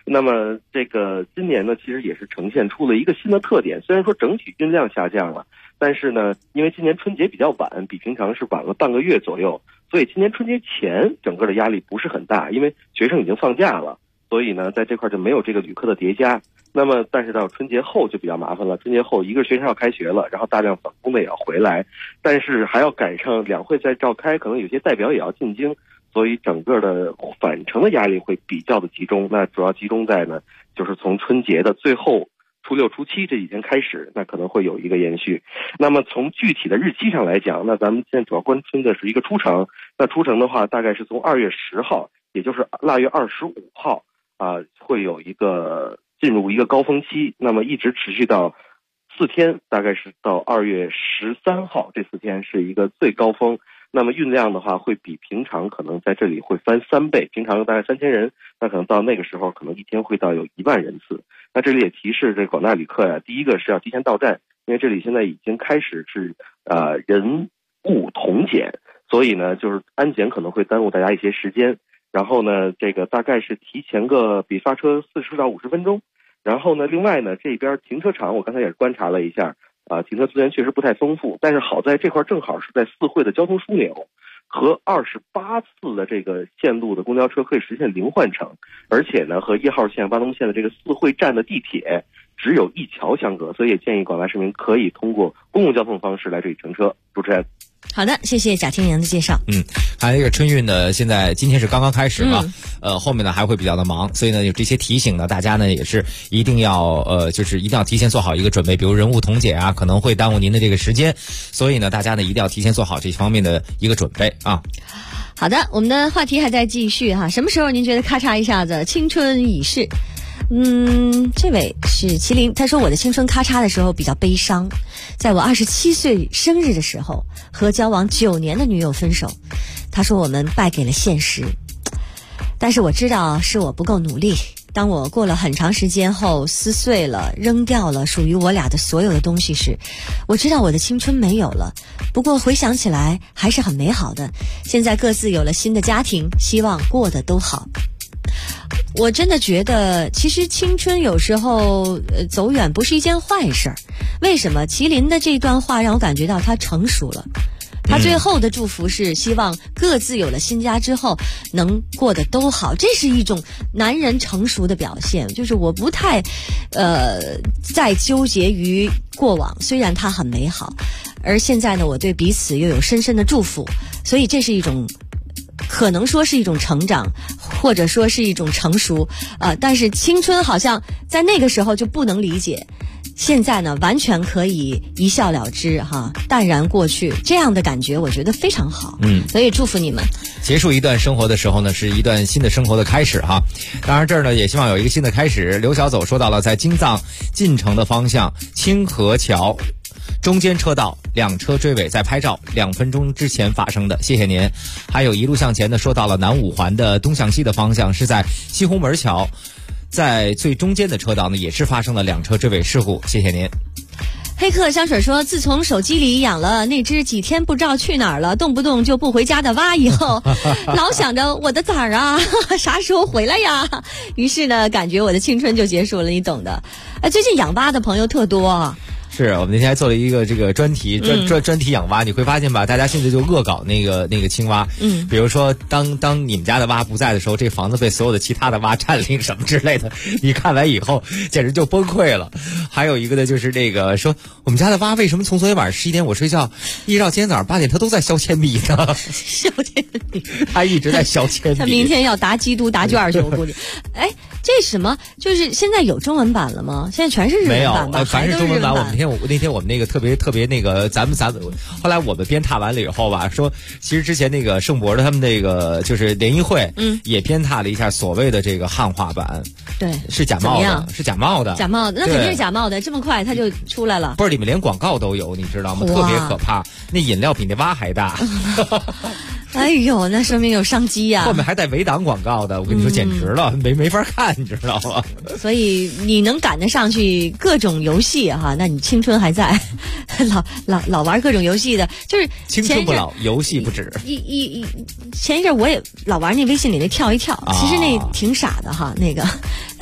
那么这个今年呢，其实也是呈现出了一个新的特点。虽然说整体运量下降了，但是呢，因为今年春节比较晚，比平常是晚了半个月左右，所以今年春节前整个的压力不是很大，因为学生已经放假了，所以呢，在这块就没有这个旅客的叠加。那么，但是到春节后就比较麻烦了。春节后，一个学生要开学了，然后大量返工的也要回来，但是还要赶上两会再召开，可能有些代表也要进京，所以整个的返程的压力会比较的集中。那主要集中在呢，就是从春节的最后初六、初七这几天开始，那可能会有一个延续。那么从具体的日期上来讲，那咱们现在主要关心的是一个出城。那出城的话，大概是从2月10号，也就是腊月25号会有一个进入一个高峰期，那么一直持续到4天，大概是到2月13号，这4天是一个最高峰。那么运量的话，会比平常可能在这里会翻3倍，平常大概3000人，那可能到那个时候可能一天会到有1万人次。那这里也提示这广大旅客呀，第一个是要提前到站，因为这里现在已经开始是人物同检，所以呢就是安检可能会耽误大家一些时间。然后呢，这个大概是提前个比发车40到50分钟。然后呢，另外呢，这边停车场我刚才也观察了一下，停车资源确实不太丰富，但是好在这块正好是在4惠的交通枢纽，和28次的这个线路的公交车可以实现零换乘，而且呢，和1号线、巴东线的这个4惠站的地铁只有1桥相隔，所以也建议广大市民可以通过公共交通方式来这里乘车。主持人。 好的，谢谢贾天阳的介绍。 还有这个春运呢，现在今天是刚刚开始嘛，后面呢还会比较的忙，所以呢有这些提醒呢，大家呢也是一定要就是一定要提前做好一个准备，比如人物同检啊，可能会耽误您的这个时间，所以呢大家呢一定要提前做好这方面的一个准备啊。 好的，我们的话题还在继续哈，什么时候您觉得咔嚓一下子青春已逝？这位是麒麟，他说我的青春咔嚓的时候比较悲伤，在我27岁生日的时候和交往9年的女友分手，他说我们败给了现实，但是我知道是我不够努力，当我过了很长时间后撕碎了扔掉了属于我俩的所有的东西时，我知道我的青春没有了，不过回想起来还是很美好的，现在各自有了新的家庭，希望过得都好。我真的觉得其实青春有时候走远不是一件坏事儿。为什么？麒麟的这段话让我感觉到他成熟了，他最后的祝福是希望各自有了新家之后能过得都好，这是一种男人成熟的表现。就是我不太再纠结于过往，虽然它很美好，而现在呢我对彼此又有深深的祝福，所以这是一种可能说是一种成长，或者说是一种成熟但是青春好像在那个时候就不能理解，现在呢完全可以一笑了之淡然过去，这样的感觉我觉得非常好。所以祝福你们。 结束一段生活的时候呢，是一段新的生活的开始哈。当然这儿呢也希望有一个新的开始。刘小走说到了在京藏进城的方向清河桥中间车道2车追尾，在拍照2分钟之前发生的，谢谢您。还有一路向前的说到了南五环的东向西的方向，是在西红门桥，在最中间的车道呢也是发生了2车追尾事故，谢谢您。 黑客香水说，自从手机里养了那只几天不知道去哪儿了，动不动就不回家的蛙以后，老想着我的崽儿啊啥时候回来呀，于是呢感觉我的青春就结束了，你懂的。最近养蛙的朋友特多啊。 是我们那天还做了一个这个专题专题养蛙，你会发现吧，大家现在就恶搞那个青蛙，比如说当你们家的蛙不在的时候，这房子被所有的其他的蛙占领什么之类的，你看完以后简直就崩溃了。还有一个呢，就是那个说我们家的蛙为什么从昨天晚上11点我睡觉，一直到今天早上8点，他都在削铅笔呢？ 削铅笔， 他一直在削铅笔。 他明天要答基督答卷去，我估计。这什么？就是现在有中文版了吗？现在全是日文版吧？ 没有，凡是中文版。那天我们那个特别那个，咱们后来我们鞭挞完了以后吧，说其实之前那个盛博的他们那个就是联谊会，也鞭挞了一下所谓的这个汉化版。 对， 是假冒的，是假冒的， 那肯定是假冒的，这么快它就出来了。 不是，里面连广告都有，你知道吗？特别可怕，那饮料比那蛙还大。 哎呦，那说明有商机呀！ 后面还带围挡广告的，我跟你说简直了，没法看，你知道吗？ 所以你能赶得上去各种游戏哈，那你青春还在。老玩各种游戏的，就是青春不老，游戏不止。前一阵我也老玩那微信里那跳一跳，其实那挺傻的哈，那个。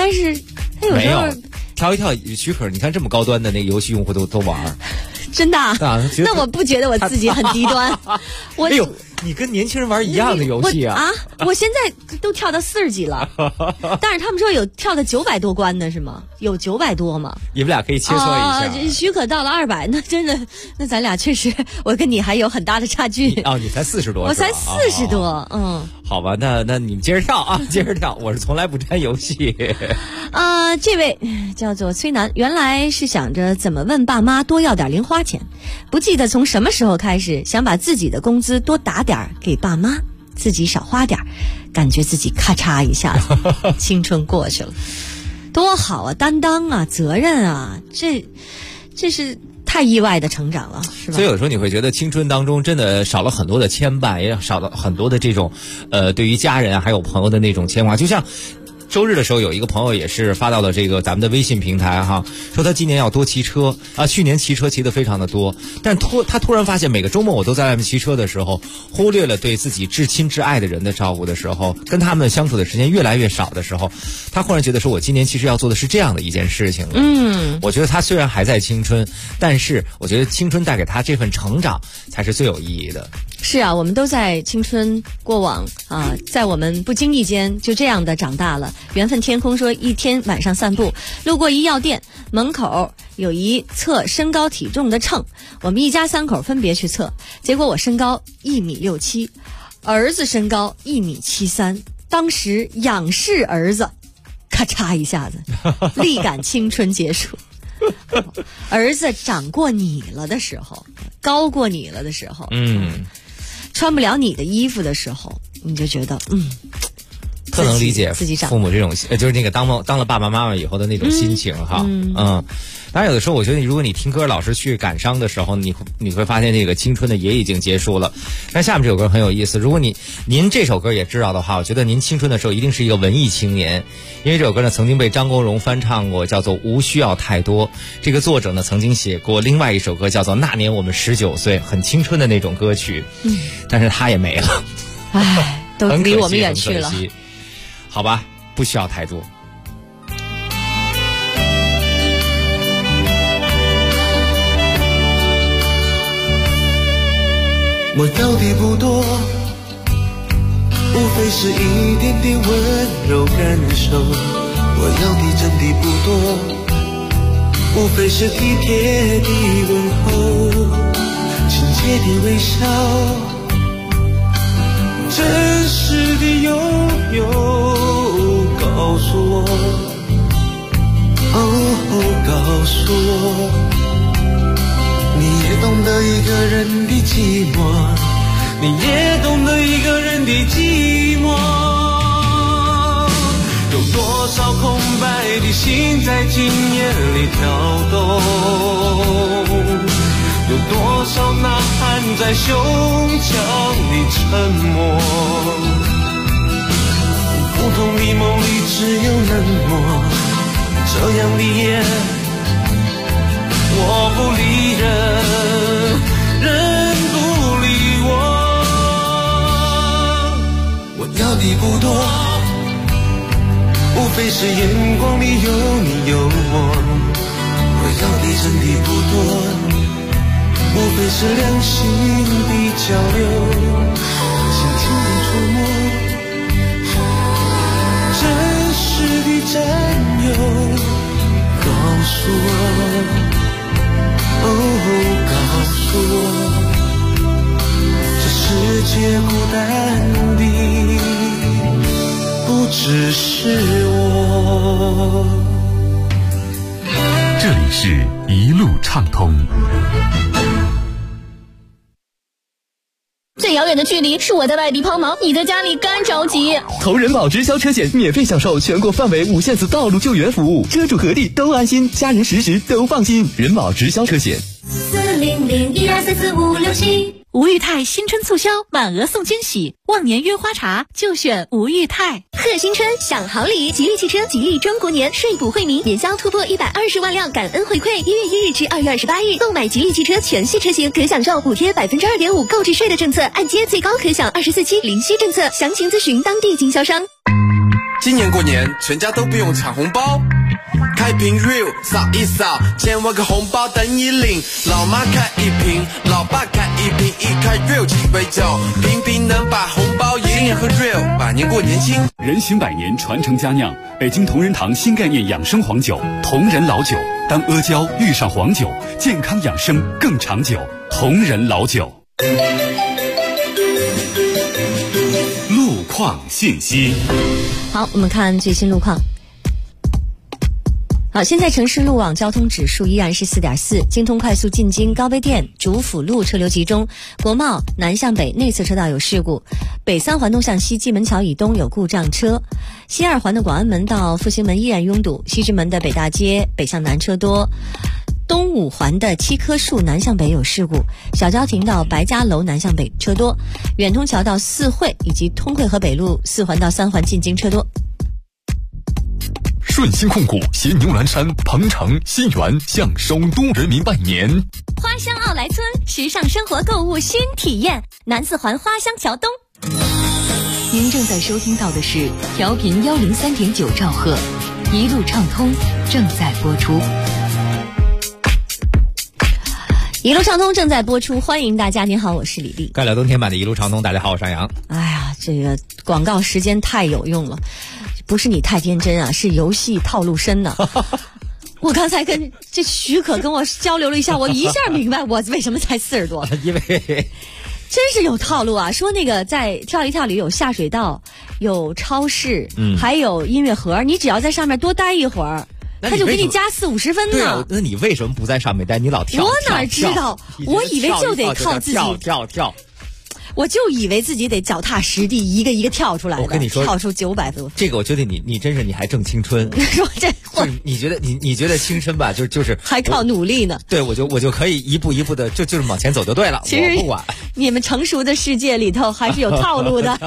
但是他有时候跳一跳许可，你看这么高端的那个游戏用户都玩， 真的啊？那我不觉得我自己很低端。 哎呦，你跟年轻人玩一样的游戏啊！ 我现在都跳到40几了，但是他们说有跳到900多关的是吗？有900多吗？ 你们俩可以切磋一下。许可到了200，那真的，那咱俩确实，我跟你还有很大的差距。 你才40多， 我才40多， 好吧，那你们接着跳啊，接着跳。我是从来不沾游戏。 这位叫做崔楠，原来是想着怎么问爸妈多要点零花钱，不记得从什么时候开始想把自己的工资多打点给爸妈，自己少花点，感觉自己咔嚓一下子青春过去了，多好啊，担当啊，责任啊，这是太意外的成长了，是吧？ 所以有时候你会觉得青春当中真的少了很多的牵绊，也少了很多的这种对于家人还有朋友的那种牵挂。就像周日的时候，有一个朋友也是发到了这个咱们的微信平台哈，说他今年要多骑车啊，去年骑车骑得非常的多，但他突然发现每个周末我都在外面骑车的时候，忽略了对自己至亲至爱的人的照顾的时候，跟他们相处的时间越来越少的时候，他忽然觉得说我今年其实要做的是这样的一件事情了。我觉得他虽然还在青春，但是我觉得青春带给他这份成长才是最有意义的。 是啊，我们都在青春过往啊，在我们不经意间就这样的长大了。缘分天空说，一天晚上散步，路过一药店，门口有一测身高体重的秤，我们一家3口分别去测，结果我身高1.67米，儿子身高1.73米，当时仰视儿子，咔嚓一下子，力感青春结束。儿子长过你了的时候，高过你了的时候，穿不了你的衣服的时候，你就觉得特能理解自己父母这种就是那个当了爸爸妈妈以后的那种心情哈。当然有的时候我觉得如果你听歌老是去感伤的时候，你会发现这个青春的也已经结束了。但下面这首歌很有意思，如果您这首歌也知道的话，我觉得您青春的时候一定是一个文艺青年，因为这首歌呢曾经被张国荣翻唱过，叫做无需要太多。这个作者呢曾经写过另外一首歌叫做那年我们19岁，很青春的那种歌曲，但是他也没了， 都离我们远去了。 好吧，不需要太多。 我要的不多，无非是一点点温柔感受。我要的真的不多，无非是体贴的问候，亲切的微笑，真实的拥有。告诉我，告诉我，你也懂得一个人的寂寞，你也懂得一个人的寂寞。有多少空白的心在今夜里跳动，有多少呐喊在胸腔里沉默。不同的梦里只有冷漠，这样的夜我不理人，人不理我。我要的不多，无非是眼光里有你有我。我要的真的不多，无非是良心的交流，轻轻的触摸，真实的占有。告诉我，告诉我，这世界孤单的不只是我。 这里是一路畅通。 最遥远的距离是我在外地抛锚，你在家里干着急。 投人保直销车险，免费享受全国范围无限次道路救援服务，车主何地都安心，家人时时都放心。人保直销车险。 40012344567。 吴裕泰新春促销，满额送惊喜，忘年约花茶就选吴裕泰。 贺新春享好礼，吉利汽车吉利中国年税补惠民，年销突破120万辆，感恩回馈。1月1日至2月28日，购买吉利汽车全系车型可享受补贴2.5%购置税的政策，按揭最高可享24期零息政策，详情咨询当地经销商。 今年过年全家都不用抢红包，开瓶 real 扫一扫，千万个红包等你领。老妈开一瓶，老爸开一瓶，一开 real 鸡尾酒，瓶瓶能把红包赢。今年喝 real， 百年过年轻。 人行百年，传承佳酿，北京同仁堂新概念养生黄酒，同仁老酒。当阿胶遇上黄酒，健康养生更长久。同仁老酒。路况信息。 好，我们看最新路况。好，现在城市路网交通指数依然是4.4，京通快速进京高碑店、主辅路车流集中，国贸南向北内侧车道有事故，北三环东向西蓟门桥以东有故障车，西二环的广安门到复兴门依然拥堵，西直门的北大街北向南车多，东五环的7棵树南向北有事故，小郊亭到白家楼南向北车多，远通桥到四惠以及通惠河北路4环到3环进京车多。 顺鑫控股携牛栏山、鹏城、新源向首都人民拜年。 花乡奥莱村，时尚生活购物新体验，南四环花乡桥东。 您正在收听到的是调频103.9兆赫，一路畅通正在播出。 一路畅通正在播出，欢迎大家。您好，我是李丽。 盖了冬天版的一路畅通，大家好，我是杨洋。 哎呀，这个广告时间太有用了，不是你太天真啊，是游戏套路深呢。我刚才跟这许可跟我交流了一下，我一下明白我为什么才40多， 因为真是有套路啊！说那个在跳一跳里有下水道，有超市，还有音乐盒，你只要在上面多待一会儿。他就给你加40-50分呢。 对啊，那你为什么不在上面待？你老跳？ 我哪知道？我以为就得靠自己跳。 我就以为自己得脚踏实地，一个一个跳出来的。 我跟你说， 跳出900多。 这个我觉得你真是你还正青春。 说这， 你觉得青春吧，就是还靠努力呢。 对，我就可以一步一步的就是往前走就对了。 其实我不管。 你们成熟的世界里头还是有套路的。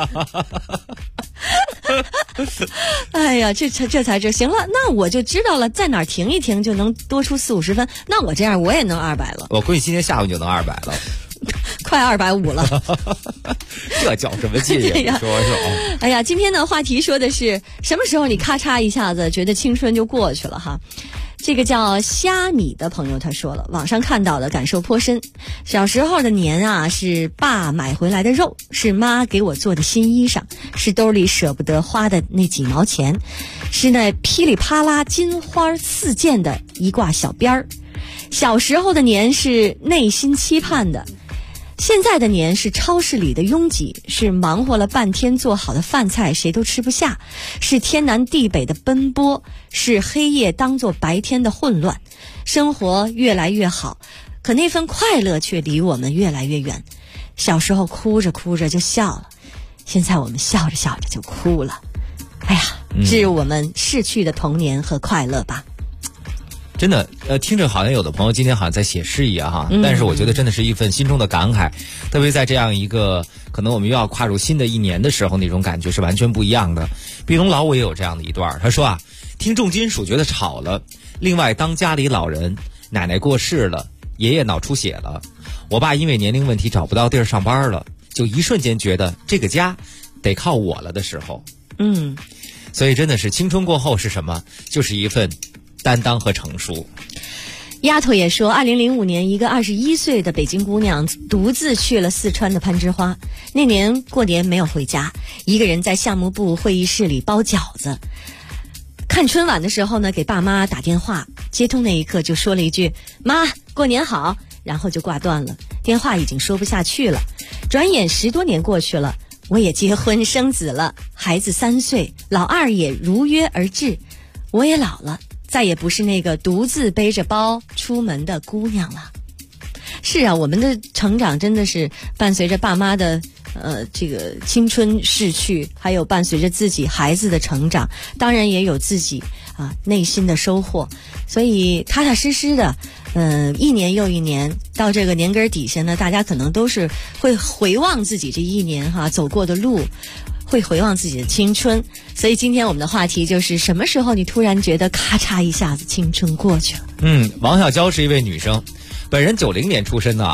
哎呀，这才行了，那我就知道了，在哪儿停一停就能多出40-50分。那我这样我也能200了。 我估计今天下午就能200了， 快250了。 这叫什么劲呀？说说。 哎呀，今天的话题说的是什么时候你咔嚓一下子觉得青春就过去了哈。这个叫虾米的朋友他说了，网上看到的感受颇深。小时候的年啊，是爸买回来的肉，是妈给我做的新衣裳，是兜里舍不得花的那几毛钱，是那噼里啪啦金花4件的一挂小边儿。小时候的年是内心期盼的，现在的年是超市里的拥挤，是忙活了半天做好的饭菜谁都吃不下，是天南地北的奔波，是黑夜当作白天的混乱。生活越来越好，可那份快乐却离我们越来越远。小时候哭着哭着就笑了，现在我们笑着笑着就哭了。哎呀，致我们逝去的童年和快乐吧。 真的，听着好像有的朋友今天好像在写诗一样哈，但是我觉得真的是一份心中的感慨，特别在这样一个可能我们又要跨入新的一年的时候，那种感觉是完全不一样的。毕龙老我也有这样的一段，他说啊，听重金属觉得吵了，另外当家里老人，奶奶过世了，爷爷脑出血了，我爸因为年龄问题找不到地儿上班了，就一瞬间觉得这个家得靠我了的时候，所以真的是青春过后是什么？就是一份担当和成熟。 丫头也说，2005年一个21岁的北京姑娘独自去了四川的攀枝花，那年过年没有回家，一个人在项目部会议室里包饺子。看春晚的时候呢，给爸妈打电话，接通那一刻就说了一句妈过年好，然后就挂断了，电话已经说不下去了。转眼10多年过去了，我也结婚生子了，孩子3岁，老二也如约而至，我也老了，再也不是那个独自背着包出门的姑娘了。是啊，我们的成长真的是伴随着爸妈的这个青春逝去，还有伴随着自己孩子的成长，当然也有自己内心的收获。所以踏踏实实的一年又一年，到这个年根底下呢，大家可能都是会回望自己这一年走过的路，会回望自己的青春。所以今天我们的话题就是什么时候你突然觉得咔嚓一下子青春过去了。 王小娇是一位女生，本人90年出生的啊。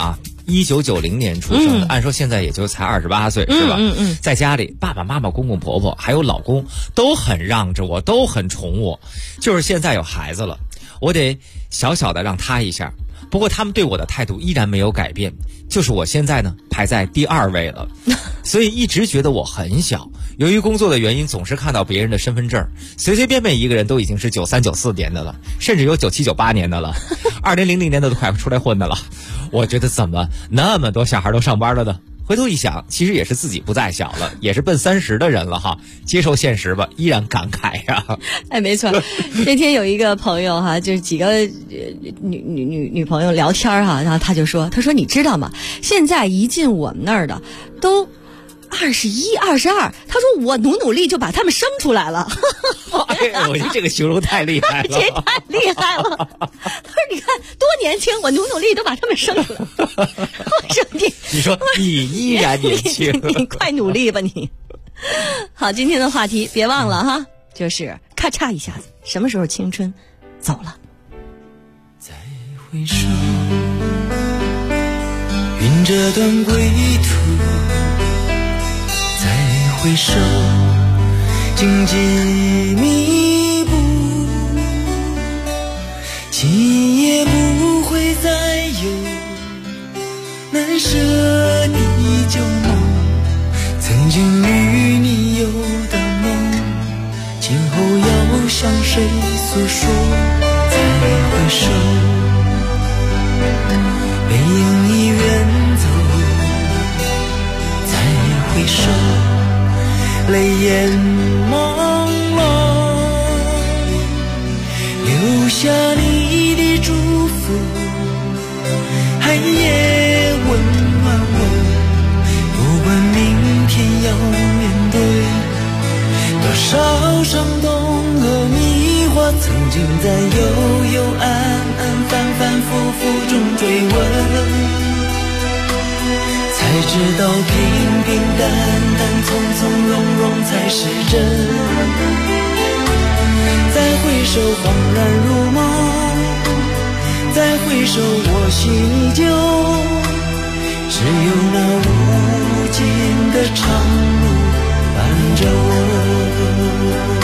1990年出生的，按说现在也就才28岁，是吧？在家里，爸爸妈妈、公公婆婆还有老公都很让着我，都很宠我。就是现在有孩子了，我得小小的让他一下。不过他们对我的态度依然没有改变，就是我现在呢排在第2位了，所以一直觉得我很小。由于工作的原因，总是看到别人的身份证，随随便便一个人都已经是93、94年的了，甚至有97、98年的了，2000年的都快出来混的了。我觉得怎么那么多小孩都上班了呢？回头一想，其实也是自己不再小了，也是奔30的人了哈，接受现实吧，依然感慨呀。 哎，没错，那天有一个朋友哈，就是几个女朋友聊天哈，然后他就说，他说你知道吗？现在一进我们那儿的都21、22，他说我努力就把他们生出来了。 哎，我觉得这个形容太厉害了， 这太厉害了。他说你看多年轻，我努力都把他们生出来了。我说你说你依然年轻， 你快努力吧你。好，今天的话题别忘了哈，就是咔嚓一下子，什么时候青春走了？ 再回首，云这段归途。再回首，荆棘密布，今夜不会再有难舍的旧梦，曾经与你有的梦，今后要向谁诉说？再回首，背影已远走，再回首，泪眼朦胧，留下你的祝福，寒夜温暖我，不管明天要面对多少伤痛和迷惑，曾经在幽幽暗暗反反复复中追问，才知道平平淡淡从从容容才是真。再回首恍然如梦，再回首我心依旧，只有那无尽的长路伴着我。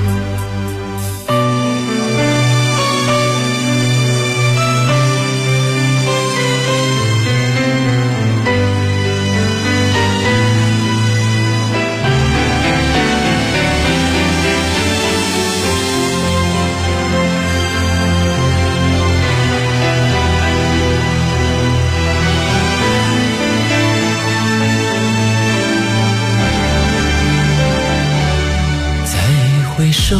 回首，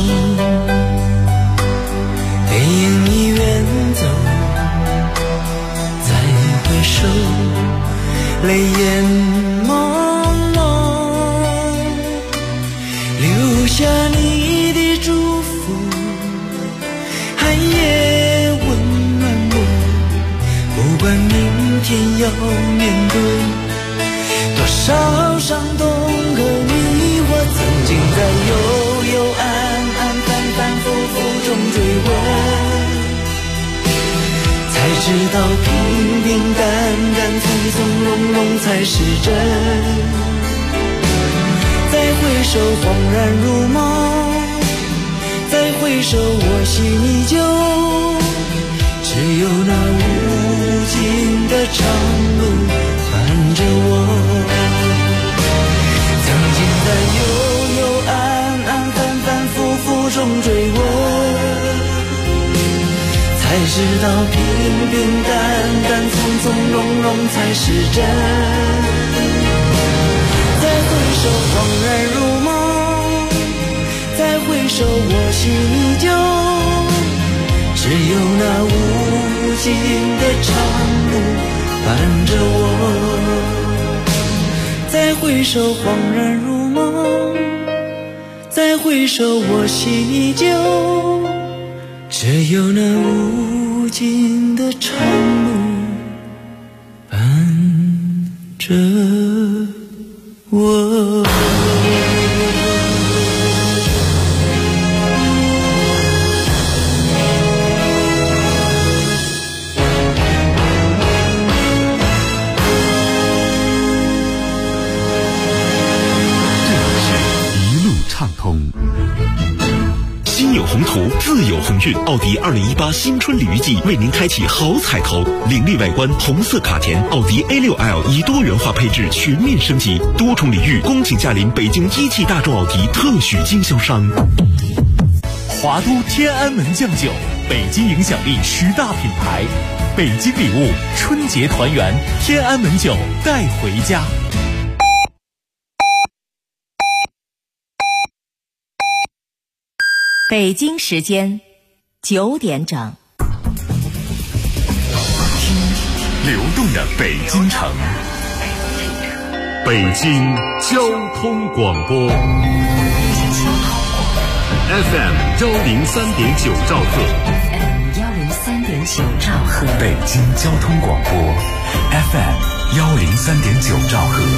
背影已远走，再回首，泪眼朦胧，留下你的祝福，寒夜温暖我，不管明天要面对多少伤痛和迷惑，曾经在幽幽暗暗反反复复中追问，才知道平平淡淡从从容容才是真。再回首恍然如梦，再回首我心依旧，只有那无尽的长路伴着我。曾经在幽幽暗暗反反复复中追问，才知道平平淡淡从从容容才是真。再回首恍然如梦，再回首我心依旧，只有那无尽的长路伴着我。再回首恍然如梦，再回首我心依旧，只有那无尽的长路伴着我。 宏图，自有鸿运。奥迪2018新春鲤鱼季为您开启好彩头，凌厉外观，红色卡钿，奥迪 A6L 以多元化配置全面升级，多重礼遇，恭请驾临北京一汽大众奥迪特许经销商。 华都天安门酱酒，北京影响力10大品牌，北京礼物，春节团圆，天安门酒带回家。 北京时间9点整， 流动的北京城，北京交通广播 FM 103.9兆赫 103.9兆赫， 北京交通广播 FM 103.9兆赫。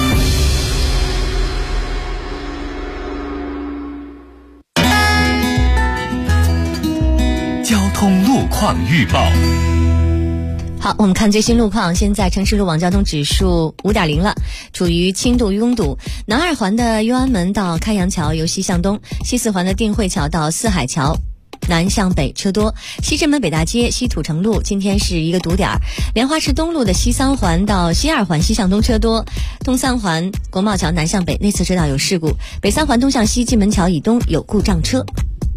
交通路况预报。 好，我们看最新路况。现在城市路网交通指数5.0了，处于轻度拥堵。南二环的雍安门到开阳桥由西向东，西四环的定慧桥到四海桥南向北车多，西直门北大街西土城路今天是一个堵点。莲花池东路的西三环到西二环西向东车多，东三环国贸桥南向北内侧车道有事故，北三环东向西蓟门桥以东有故障车。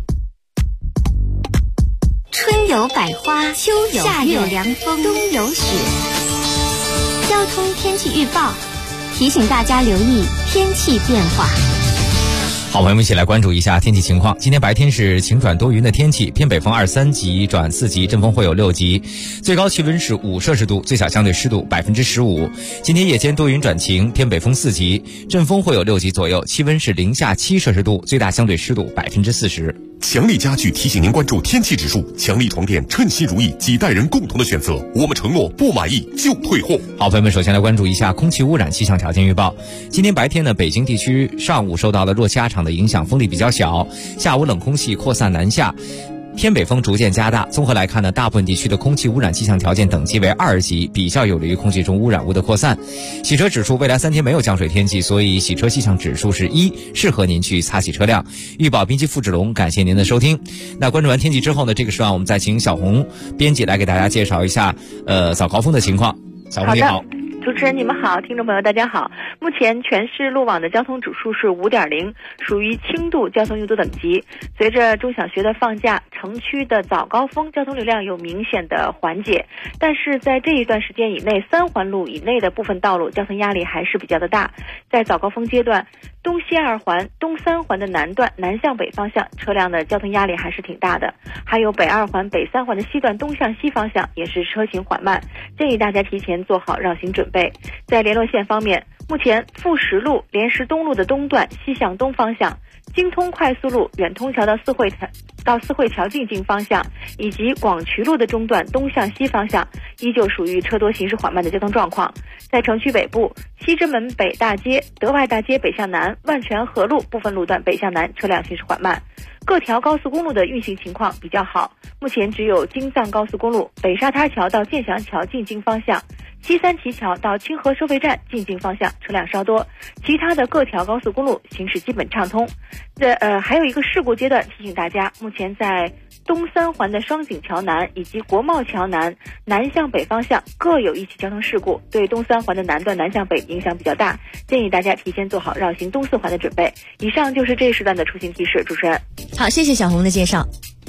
春有百花，秋有夏有凉风，冬有雪。交通天气预报提醒大家留意天气变化。 好，朋友们一起来关注一下天气情况。今天白天是晴转多云的天气，偏北风2-3级转4级，阵风会有6级，最高气温是5摄氏度，最小相对湿度15%。今天夜间多云转晴，偏北风4级，阵风会有6级左右，气温是零下7摄氏度，最大相对湿度40%。 强力家具提醒您关注天气指数，强力床垫称心如意，几代人共同的选择。我们承诺不满意就退货。 好，朋友们，首先来关注一下空气污染气象条件预报。今天白天呢，北京地区上午受到了弱气压场的影响，风力比较小，下午冷空气扩散南下，偏北风逐渐加大。综合来看呢，大部分地区的空气污染气象条件等级为2级，比较有利于空气中污染物的扩散。洗车指数未来3天没有降水天气，所以洗车气象指数是1，适合您去擦洗车辆。预报编辑付志龙，感谢您的收听。那关注完天气之后呢，这个时段我们再请小红编辑来给大家介绍一下早高峰的情况。小红你好。 主持人你们好，听众朋友大家好。目前全市路网的交通指数是5.0，属于轻度交通拥堵等级。随着中小学的放假，城区的早高峰交通流量有明显的缓解，但是在这一段时间以内，3环路以内的部分道路交通压力还是比较的大。在早高峰阶段，东西二环、东三环的南段南向北方向车辆的交通压力还是挺大的，还有北二环、北三环的西段东向西方向也是车行缓慢，建议大家提前做好绕行准备。在联络线方面，目前富石路、莲石东路的东段西向东方向，京通快速路远通桥到四惠桥进京方向，以及广渠路的中段东向西方向，依旧属于车多行驶缓慢的交通状况。在城区北部，西直门北大街、德外大街北向南、万泉河路部分路段北向南车辆行驶缓慢。各条高速公路的运行情况比较好，目前只有京藏高速公路北沙滩桥到建祥桥进京方向，西三旗桥到清河收费站进京方向车辆稍多，其他的各条高速公路行驶基本畅通。还有一个事故阶段提醒大家，目前在东三环的双井桥南以及国贸桥南南向北方向各有一起交通事故，对东三环的南段南向北影响比较大，建议大家提前做好绕行东四环的准备。以上就是这一时段的出行提示，主持人。 好，谢谢小红的介绍。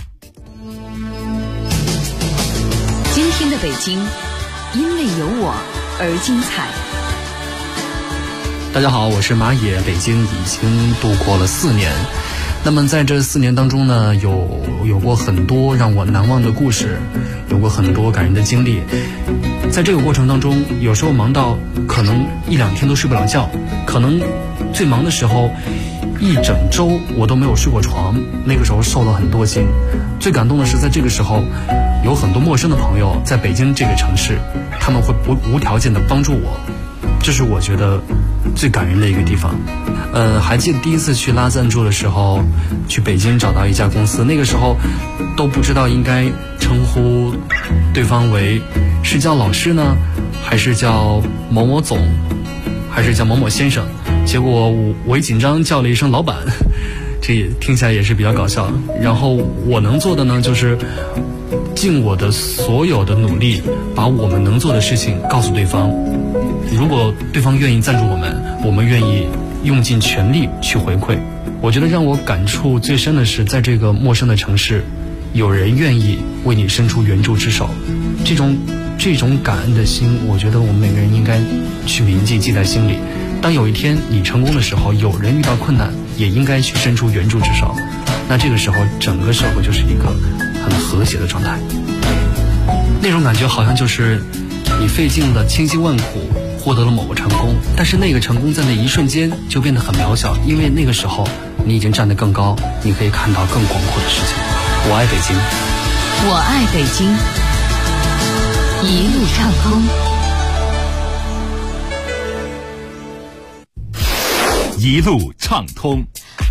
今天的北京因为有我而精彩。 大家好，我是马野。北京已经度过了4年，那么在这4年当中呢，有过很多让我难忘的故事，有过很多感人的经历。在这个过程当中，有时候忙到可能1-2天都睡不了觉，可能最忙的时候1整周我都没有睡过床，那个时候瘦了很多斤。最感动的是，在这个时候有很多陌生的朋友在北京这个城市，他们会无条件的帮助我，这是我觉得最感人的一个地方。还记得第一次去拉赞助的时候，去北京找到一家公司，那个时候都不知道应该称呼对方为是叫老师呢，还是叫某某总，还是叫某某先生。结果我一紧张叫了一声老板， 这也听起来也是比较搞笑。然后我能做的呢，就是尽我的所有的努力，把我们能做的事情告诉对方。如果对方愿意赞助我们，我们愿意用尽全力去回馈。我觉得让我感触最深的是，在这个陌生的城市，有人愿意为你伸出援助之手，这种感恩的心，我觉得我们每个人应该去铭记，记在心里。当有一天你成功的时候，有人遇到困难，也应该去伸出援助之手。那这个时候，整个社会就是一个很和谐的状态。那种感觉好像就是你费尽了千辛万苦，获得了某个成功，但是那个成功在那一瞬间就变得很渺小，因为那个时候你已经站得更高，你可以看到更广阔的世界。我爱北京， 我爱北京，一路畅通， 一路畅通。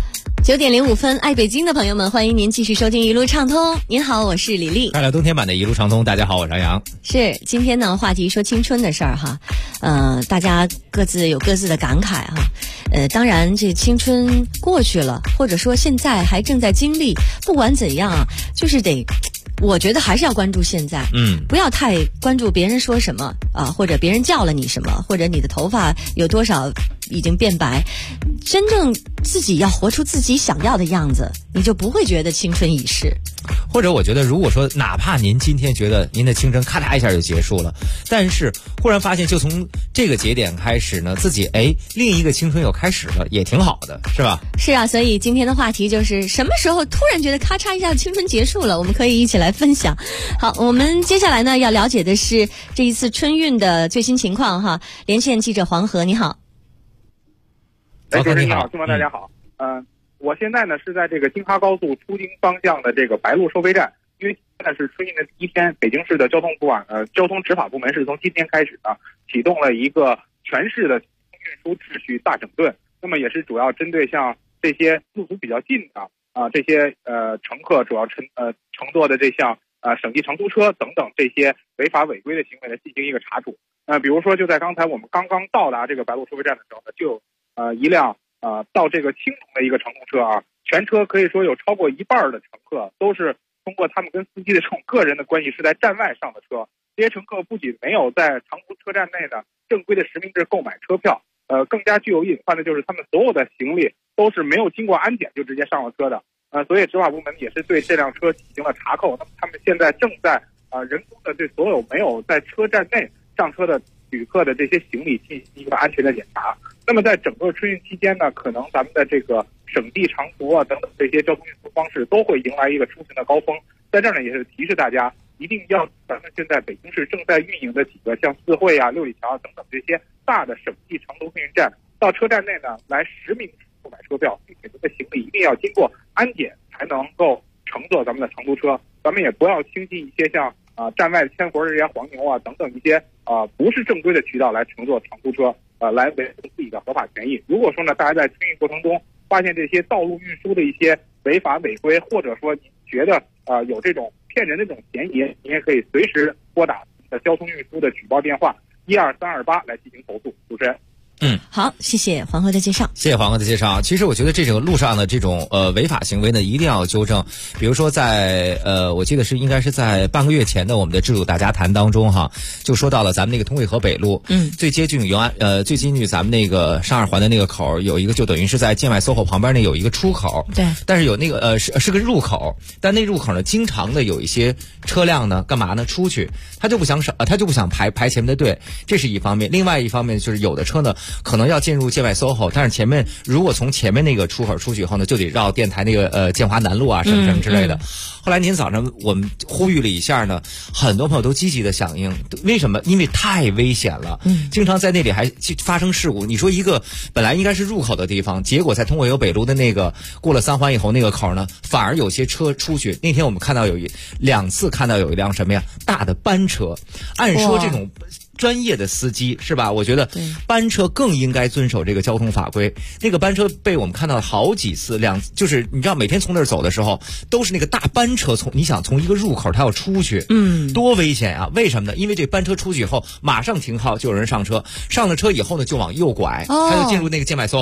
9点05分，爱北京的朋友们，欢迎您继续收听一路畅通。您好，我是李丽。 快乐冬天版的一路畅通，大家好，我是杨洋。 是，今天呢，话题说青春的事儿哈，大家各自有各自的感慨哈。当然，这青春过去了，或者说现在还正在经历，不管怎样啊，就是我觉得还是要关注现在，不要太关注别人说什么啊，或者别人叫了你什么，或者你的头发有多少已经变白，真正自己要活出自己想要的样子，你就不会觉得青春已逝。 或者我觉得，如果说哪怕您今天觉得您的青春咔嚓一下就结束了，但是忽然发现就从这个节点开始呢，自己另一个青春又开始了，也挺好的，是吧？ 是啊，所以今天的话题就是什么时候突然觉得咔嚓一下青春结束了，我们可以一起来分享。好，我们接下来呢要了解的是这一次春运的最新情况哈。连线记者黄河，你好。 主持人你好，听众大家好。我现在呢是在这个京哈高速出京方向的这个白鹿收费站，因为现在是春运的第一天，北京市的交通执法部门是从今天开始呢启动了一个全市的运输秩序大整顿，那么也是主要针对像这些路途比较近的这些乘客主要乘坐的这项省际长途车等等这些违法违规的行为呢进行一个查处。比如说就在刚才我们刚刚到达这个白鹿收费站的时候呢，就有一辆到这个青铜的一个长途车啊，全车可以说有超过一半的乘客都是通过他们跟司机的这种个人的关系是在站外上的车。这些乘客不仅没有在长途车站内的正规的实名制购买车票，更加具有隐患的就是他们所有的行李都是没有经过安检就直接上了车的。所以执法部门也是对这辆车进行了查扣。那么他们现在正在人工的对所有没有在车站内上车的旅客的这些行李进行一个安全的检查。那么在整个春运期间呢，可能咱们的这个省际长途等等这些交通运输方式都会迎来一个出行的高峰。在这儿呢，也是提示大家一定要咱们现在北京市正在运营的几个像四惠六里桥等等这些大的省际长途客运站，到车站内呢来实名购买车票，并且这个行李一定要经过安检才能够乘坐咱们的长途车。咱们也不要轻信一些像站外千活这些黄牛等等一些不是正规的渠道来乘坐长途车，来维护自己的合法权益。如果说呢，大家在春运过程中发现这些道路运输的一些违法违规，或者说你觉得有这种骗人的这种嫌疑，你也可以随时拨打交通运输的举报电话12328来进行投诉。主持人。 好，谢谢黄河的介绍。 谢谢黄河的介绍。其实我觉得这种路上的这种违法行为呢，一定要纠正。比如说在我记得应该是在半个月前的我们的制度大家谈当中哈，就说到了咱们那个通惠河北路，最接近最接近咱们那个上二环的那个口有一个，就等于是在建外 SOHO 旁边那有一个出口， 对， 但是有那个是个入口，但那入口呢经常的有一些车辆呢干嘛呢出去，他就不想排前面的队，这是一方面。另外一方面就是有的车呢可能要进入建外 SOHO， 但是前面如果从前面那个出口出去以后呢，就得绕电台那个建华南路什么之类的。后来您早上我们呼吁了一下呢，很多朋友都积极的响应。为什么？因为太危险了，经常在那里还发生事故。你说一个本来应该是入口的地方，结果在通惠河北路的那个过了3环以后那个口呢，反而有些车出去。那天我们看到2次看到有一辆什么呀大的班车，按说这种专业的司机是吧？我觉得班车更应该遵守这个交通法规。那个班车被我们看到了好几次，就是你知道每天从那儿走的时候，都是那个大班车你想从一个入口它要出去，多危险啊！为什么呢？因为这班车出去以后马上停靠，就有人上车，上了车以后呢就往右拐，他就进入那个建外 SOHO 了。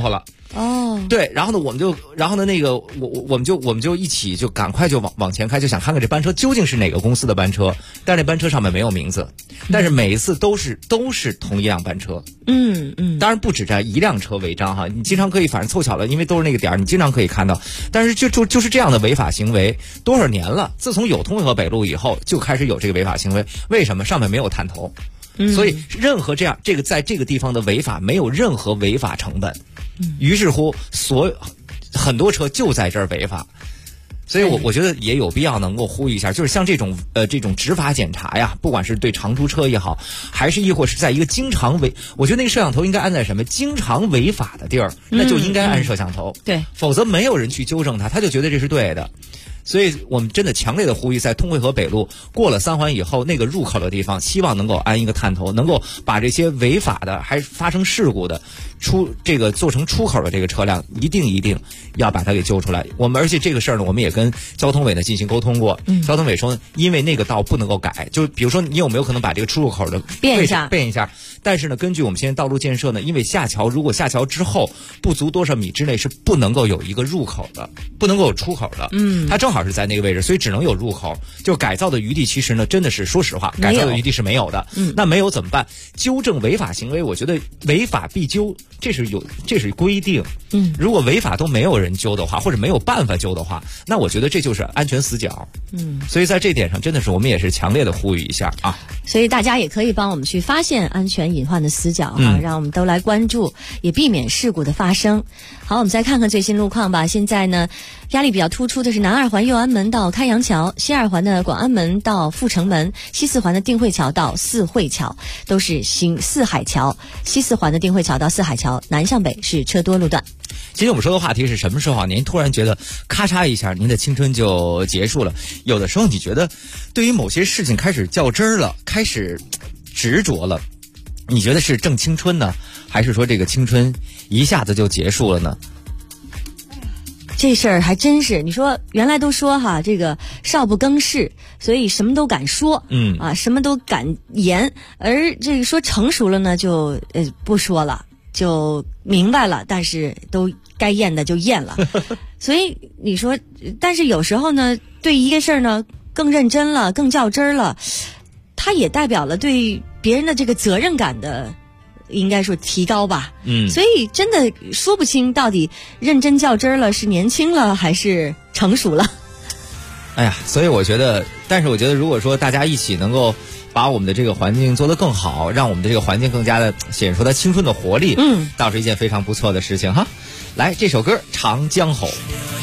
哦，对，然后呢，我们就一起就赶快就往前开，就想看看这班车究竟是哪个公司的班车，但是那班车上面没有名字，但是每一次都是同一辆班车。当然不止这一辆车违章哈，你经常可以，反正凑巧了，因为都是那个点儿，你经常可以看到。但是就是这样的违法行为多少年了？自从有通惠河北路以后，就开始有这个违法行为。为什么？上面没有探头。所以任何这个在这个地方的违法没有任何违法成本，于是乎很多车就在这儿违法。所以我觉得也有必要能够呼吁一下，就是像这种执法检查呀，不管是对长途车也好，还是亦或是在一个经常我觉得那个摄像头应该安在什么经常违法的地儿，那就应该安摄像头。对，否则没有人去纠正他就觉得这是对的。所以我们真的强烈的呼吁，在通惠河北路过了3环以后那个入口的地方，希望能够安一个探头，能够把这些违法的还发生事故的做成出口的这个车辆，一定要把它给揪出来。而且这个事儿呢，我们也跟交通委呢进行沟通过。交通委说，因为那个道不能够改，就比如说你有没有可能把这个出入口的变一下？但是呢，根据我们现在道路建设呢，因为如果下桥之后不足多少米之内是不能够有一个入口的，不能够有出口的。它正好是在那个位置，所以只能有入口。就改造的余地，其实呢，真的是说实话，改造的余地是没有的。那没有怎么办？纠正违法行为，我觉得违法必究，这是规定。如果违法都没有人揪的话，或者没有办法揪的话，那我觉得这就是安全死角。所以在这点上，真的是我们也是强烈的呼吁一下啊。 所以大家也可以帮我们去发现安全隐患的死角让我们都来关注，也避免事故的发生。好，我们再看看最新路况吧。现在呢，压力比较突出的是南2环右安门到开阳桥，西2环的广安门到阜成门，西4环的定慧桥到四惠桥都是四海桥，西4环的定慧桥到四海桥南向北是车多路段。 今天我们说的话题是什么时候您突然觉得咔嚓一下您的青春就结束了？有的时候你觉得对于某些事情开始较真儿了，开始执着了，你觉得是正青春呢，还是说这个青春一下子就结束了呢？ 这事儿还真是，你说原来都说这个少不更事，所以什么都敢说，什么都敢言，而这个说成熟了呢，就不说了，就明白了，但是都该验的就验了。所以你说，但是有时候呢，对一个事儿呢更认真了，更较真了，它也代表了对别人的这个责任感的应该说提高吧。所以真的说不清到底认真较真了是年轻了还是成熟了。 哎呀，所以我觉得如果说大家一起能够把我们的这个环境做得更好，让我们的这个环境更加的显出它青春的活力，倒是一件非常不错的事情哈。来，这首歌《长江吼》。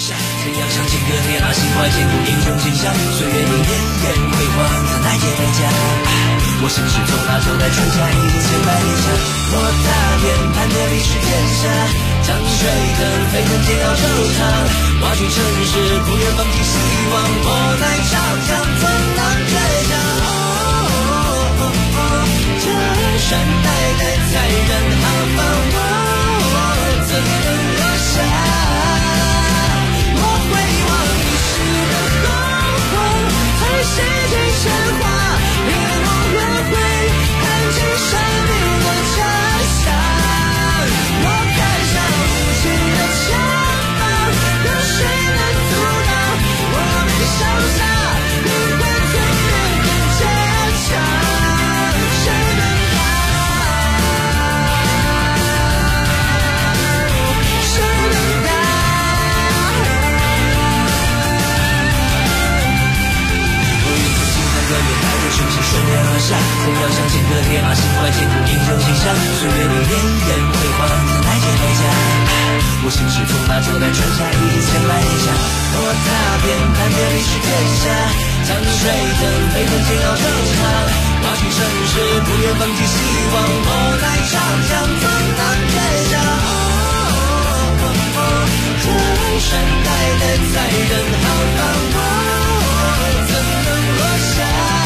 我行驶从那头来传下1000来里长，我踏遍攀越历史天下，江水等飞腾煎熬惆怅，挖去城市不愿放弃希望，我来长江怎能倔强？这山代代在人行放，我怎能落下？我回望历史的辉煌，在世界神话。怎样向前的铁马，心怀千古英雄形象，岁月里连烟辉煌，来接回家。我行驶从那头来传下1000来里长，我踏遍攀越历史天下，江水等飞腾煎熬惆怅，挖去城市不愿放弃希望，我来长江怎能倔强？这山代代在人行放，我怎能落下？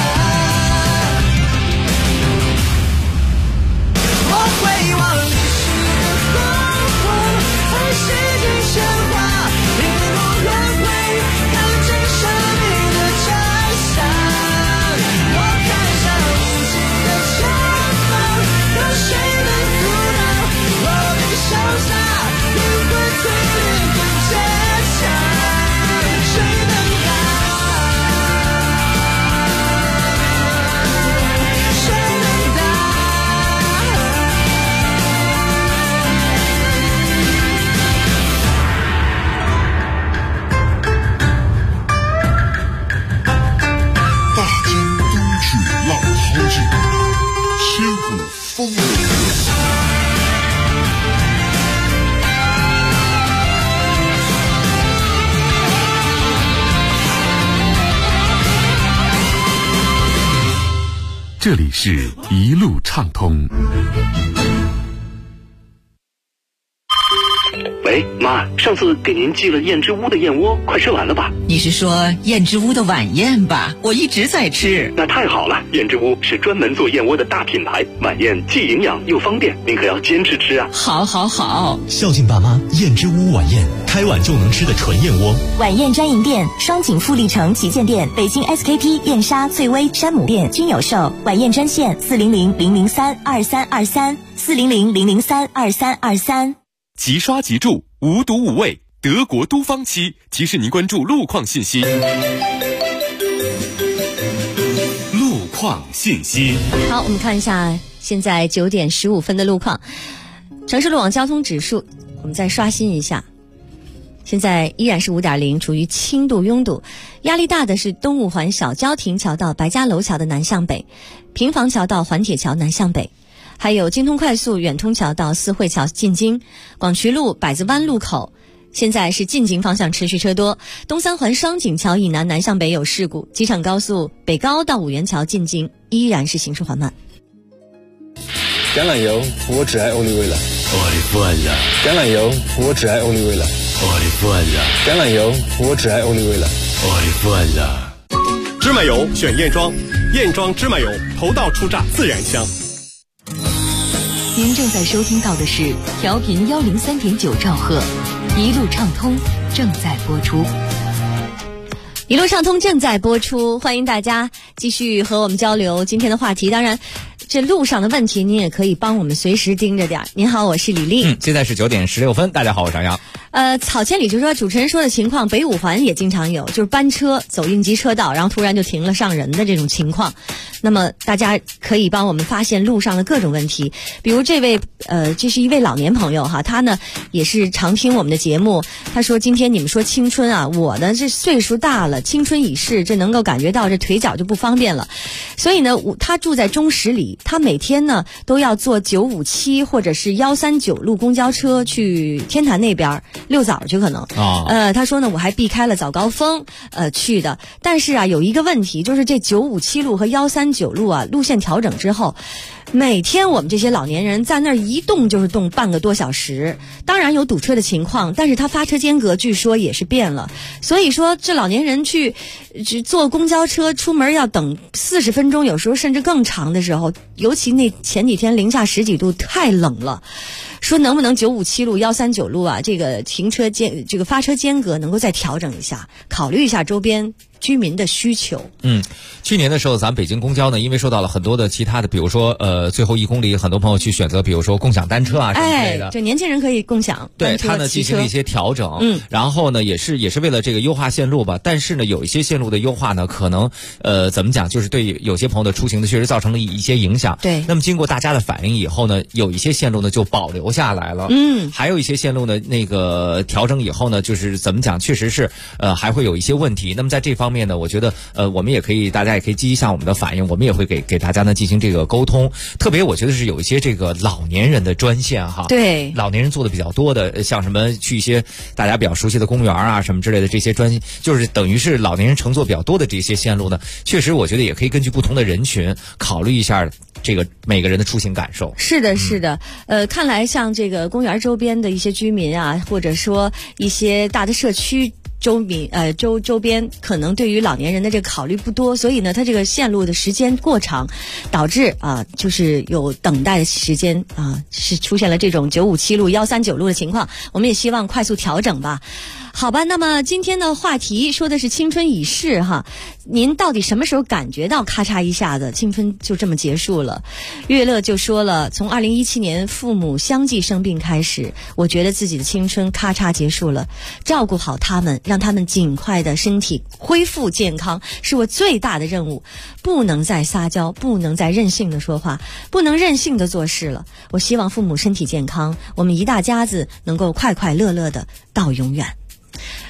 我回望历史的光辉，在世界神话，一路轮回，看见生命的真相。我看向无尽的前方，有谁这里是一路畅通。 喂，妈，上次给您寄了燕之屋的燕窝，快吃完了吧？ 你是说燕之屋的晚宴吧？我一直在吃。 那太好了，燕之屋是专门做燕窝的大品牌，晚宴既营养又方便，您可要坚持吃啊！ 好，好，好。 孝敬爸妈，燕之屋晚宴，开碗就能吃的纯燕窝。 晚宴专营店：双井富力城旗舰店、北京 SKP、燕莎、翠微、山姆店均有售。晚宴专线400-003-2323，400-003-2323。 即刷即住，无毒无味，德国都方漆提示您关注路况信息。路况信息。 好，我们看一下现在9点15分的路况。城市路网交通指数，我们再刷新一下。现在依然是5.0，处于轻度拥堵。压力大的是东五环小郊亭桥到白家楼桥的南向北，平房桥到环铁桥南向北。还有京通快速远通桥到四惠桥进京，广渠路百子湾路口现在是进京方向持续车多，东三环双井桥以南南向北有事故，机场高速北高到五元桥进京依然是行驶缓慢。 橄榄油，我只爱 Olive 了。橄榄油，我只爱 Olive 了。橄榄油，我只爱 Olive 了。 芝麻油选燕庄，燕庄芝麻油，头道出榨自然香。 您正在收听到的是调频103.9兆赫，一路畅通正在播出。 一路畅通正在播出，欢迎大家继续和我们交流今天的话题。当然，这路上的问题您也可以帮我们随时盯着点。您好，我是李丽。 现在是9点16分。大家好，我是张扬。 草千里就说主持人说的情况，北五环也经常有，就是班车走应急车道，然后突然就停了上人的这种情况。那么大家可以帮我们发现路上的各种问题，比如这位这是一位老年朋友哈，他呢也是常听我们的节目。他说今天你们说青春啊，我呢这岁数大了，青春已逝，这能够感觉到这腿脚就不方便了。所以呢，他住在中十里，他每天呢都要坐957或者是139路公交车去天坛那边溜枣去可能。他说呢，我还避开了早高峰去的，但是啊有一个问题，就是这957路和139路啊路线调整之后，每天我们这些老年人在那儿一动就是动半个多小时，当然有堵车的情况，但是他发车间隔据说也是变了，所以说这老年人去坐公交车出门要等40分钟，有时候甚至更长的时候，尤其那前几天零下10几度，太冷了。说能不能957路、139路啊，这个这个发车间隔能够再调整一下，考虑一下周边居民的需求。 去年的时候咱们北京公交呢，因为受到了很多的其他的，比如说最后1公里很多朋友去选择比如说共享单车啊什么之类的， 这年轻人可以共享， 对他呢进行了一些调整。然后呢也是为了这个优化线路吧，但是呢有一些线路的优化呢可能怎么讲，就是对有些朋友的出行呢确实造成了一些影响。 对， 那么经过大家的反映以后呢，有一些线路呢就保留下来了。还有一些线路呢那个调整以后呢，就是怎么讲，确实是还会有一些问题。那么在这方面呢，我觉得我们也可以，大家也可以积极向我们的反映，我们也会给大家呢进行这个沟通。特别我觉得是有一些这个老年人的专线哈， 对， 老年人做的比较多的，像什么去一些大家比较熟悉的公园啊什么之类的这些专线，就是等于是老年人乘坐比较多的这些线路呢，确实我觉得也可以根据不同的人群考虑一下这个每个人的出行感受。 是的，是的。看来像这个公园周边的一些居民啊，或者说一些大的社区周边可能对于老年人的这个考虑不多，所以呢它这个线路的时间过长，导致就是有等待的时间是出现了这种957路139路的情况，我们也希望快速调整吧。好吧，那么今天的话题说的是青春已逝哈，您到底什么时候感觉到咔嚓一下子青春就这么结束了？乐乐就说了，从2017年父母相继生病开始，我觉得自己的青春咔嚓结束了，照顾好他们，让他们尽快的身体恢复健康是我最大的任务，不能再撒娇，不能再任性的说话，不能任性的做事了。我希望父母身体健康，我们一大家子能够快快乐乐的到永远。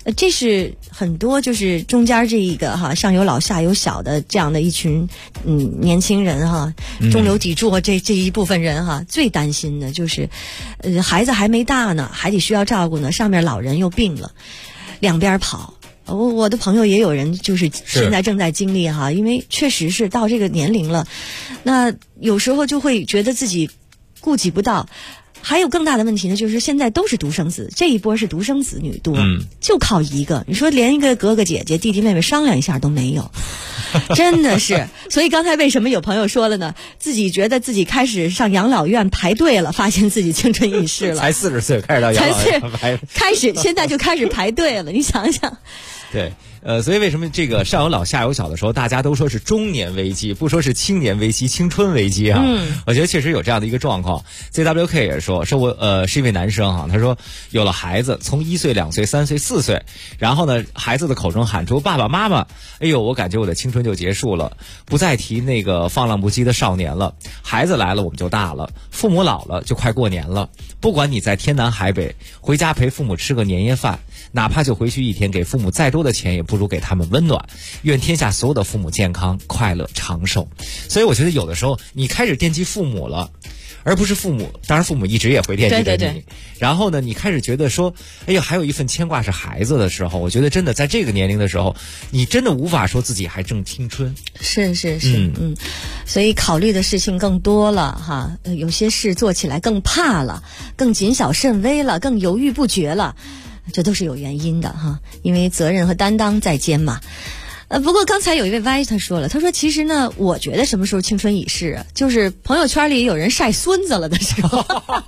这是很多就是中间这一个哈，上有老下有小的这样的一群年轻人哈，中流砥柱这一部分人哈，最担心的就是孩子还没大呢，还得需要照顾呢，上面老人又病了，两边跑。我的朋友也有人就是现在正在经历哈，因为确实是到这个年龄了，那有时候就会觉得自己顾及不到。还有更大的问题呢，就是现在都是独生子，这一波是独生子女多，就靠一个，你说连一个哥哥姐姐弟弟妹妹商量一下都没有，真的是。所以刚才为什么有朋友说了呢？自己觉得自己开始上养老院排队了，发现自己青春已逝了， 才40岁开始到养老院开始现在就开始排队了，你想想。 对。所以为什么这个上有老下有小的时候，大家都说是中年危机，不说是青年危机、青春危机啊？我觉得确实有这样的一个状况。CWK 也说我是一位男生哈，他说有了孩子，从1岁、2岁、3岁、4岁，然后呢，孩子的口中喊出爸爸妈妈，哎呦，我感觉我的青春就结束了，不再提那个放浪不羁的少年了。孩子来了我们就大了，父母老了就快过年了。不管你在天南海北，回家陪父母吃个年夜饭，哪怕就回去1天，给父母再多的钱也不如给他们温暖。愿天下所有的父母健康快乐长寿。所以我觉得有的时候你开始惦记父母了，而不是父母，当然父母一直也会惦记着你。对。然后呢，你开始觉得说，哎呀，还有一份牵挂是孩子的时候，我觉得真的在这个年龄的时候，你真的无法说自己还正青春。 是，所以考虑的事情更多了哈，有些事做起来更怕了，更谨小慎微了，更犹豫不决了。这都是有原因的哈，因为责任和担当在肩嘛。不过刚才有一位 Y 他说了，他说其实呢，我觉得什么时候青春已逝啊，就是朋友圈里有人晒孙子了的时候。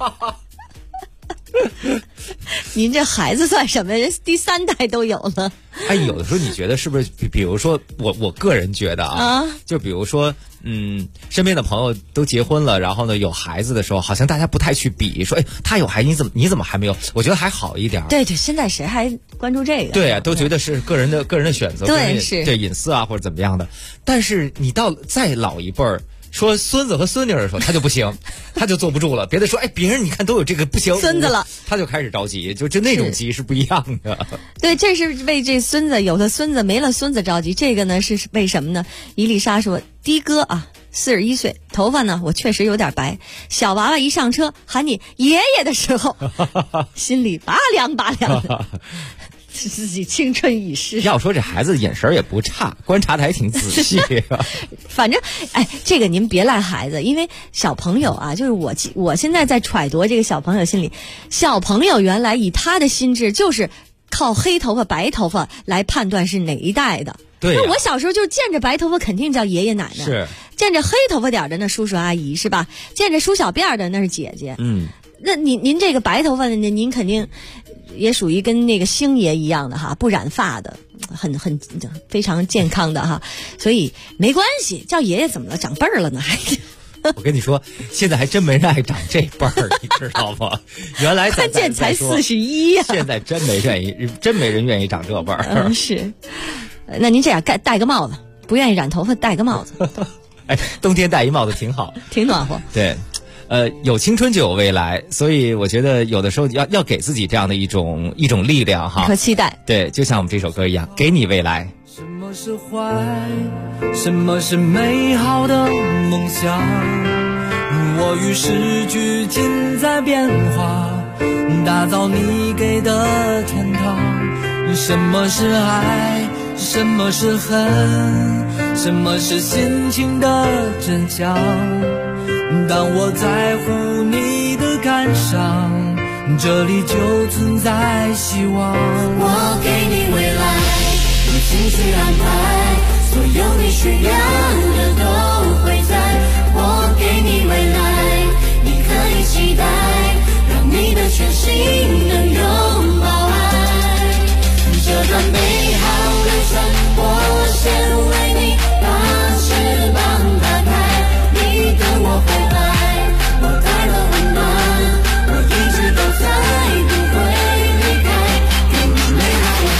您这孩子算什么？人第3代都有了。 哎，有的时候你觉得是不是？比如说我个人觉得啊，就比如说，身边的朋友都结婚了，然后呢有孩子的时候，好像大家不太去比，说，哎，他有孩子，你怎么还没有？我觉得还好一点。 对，现在谁还关注这个？ 对啊，都觉得是个人的选择， 对，是对隐私啊或者怎么样的。但是你到再老一辈儿。说孙子和孙女的时候，他就不行，他就坐不住了。别的说，哎，别人你看都有这个不行， 孙子了， 他就开始着急，就那种急是不一样的。 对，这是为这孙子有了孙子没了孙子着急。这个呢是为什么呢？伊丽莎说，的哥啊，41岁，头发呢我确实有点白。小娃娃一上车喊你爷爷的时候，心里拔凉拔凉的。自己青春已逝。 要说这孩子眼神也不差，观察的还挺仔细。 反正，哎，这个您别赖孩子，因为小朋友啊，就是我现在在揣度这个小朋友心里，小朋友原来以他的心智就是靠黑头发白头发来判断是哪一代的。 对、 那我小时候就见着白头发肯定叫爷爷奶奶， 是见着黑头发点的那叔叔阿姨是吧？见着梳小辫的那是姐姐。那您这个白头发的您肯定也属于跟那个星爷一样的哈，不染发的，很非常健康的哈，所以没关系，叫爷爷怎么了？长辈儿了呢还？ 我跟你说，现在还真没人爱长这辈儿，你知道吗？原来关键才41呀， 现在真没人愿意长这辈儿。 是，那您这样戴个帽子，不愿意染头发戴个帽子。 哎，冬天戴一帽子挺好， 挺暖和。 对。有青春就有未来，所以我觉得有的时候要给自己这样的一种力量哈和期待。 对，就像我们这首歌一样，给你未来。 什么是坏？什么是美好的梦想？我与时俱进在变化，打造你给的天堂。什么是爱？什么是恨？什么是心情的真相？当我在乎你的感伤，这里就存在希望。 我给你未来，用心去安排，所有你需要的都会在。我给你未来，你可以期待，让你的全心能拥抱爱。这段美好旅程，我先为你把翅膀打开，你等我回来。我带了温暖，我一直都在，不会离开，给你美好未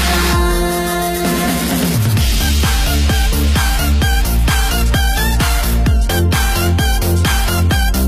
来。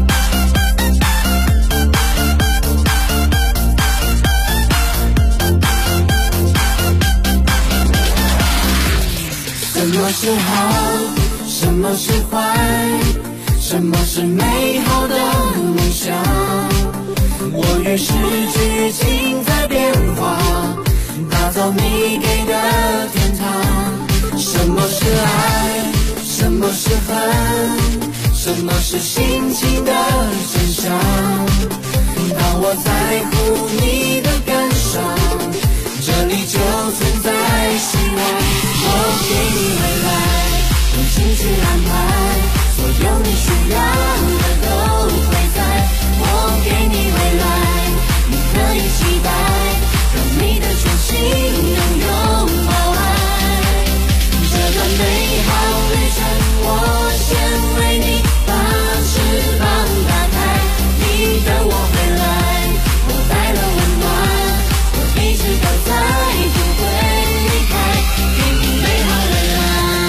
是好，什么是坏，什么是美好的梦想？我与时俱进在变化，打造你给的天堂。什么是爱，什么是恨，什么是心情的真相？当我在乎你的感伤，这里就存在希望。我给你未来，用心去安排，所有你需要的都会在。我给你未来，你可以期待，让你的全心能拥抱爱。这段美好旅程，我先为你把翅膀打开，你等我回来，我带了温暖，我一直都在，不会离开，给你美好未来。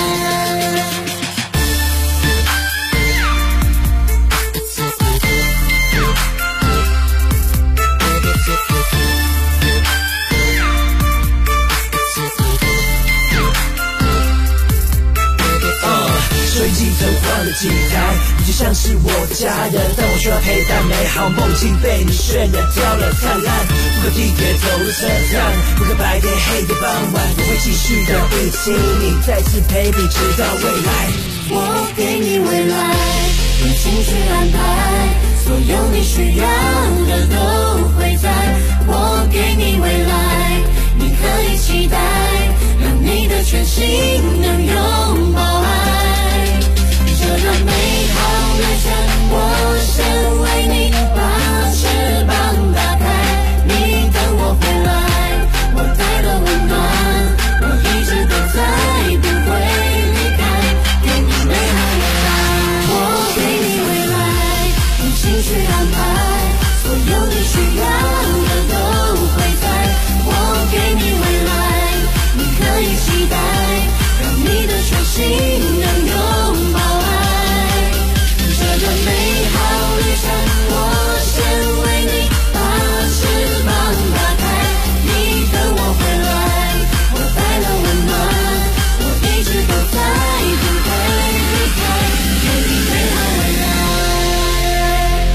收音机曾换了几台，你就像是我的家人，但我需要陪伴，美好梦境被你渲染掉了灿烂。不可地铁走入车站，不可白天黑夜傍晚，我会继续的一起你，再次陪你直到未来。 我给你未来，用心去安排，所有你需要的都会在。我给你未来，你可以期待，让你的全心能拥抱爱。这段美好旅程，我先为你把翅膀打开，你等我回来，我带了温暖，我一直都在，不会离开，给你美好未来。我给你未来，用心去安排，所有你需要的都会在。我给你未来，你可以期待，让你的全心能拥抱爱。这段美好旅程，我先为你把翅膀打开，你等我回来，我带了温暖，我一直都在，不会离开，给你美好未来。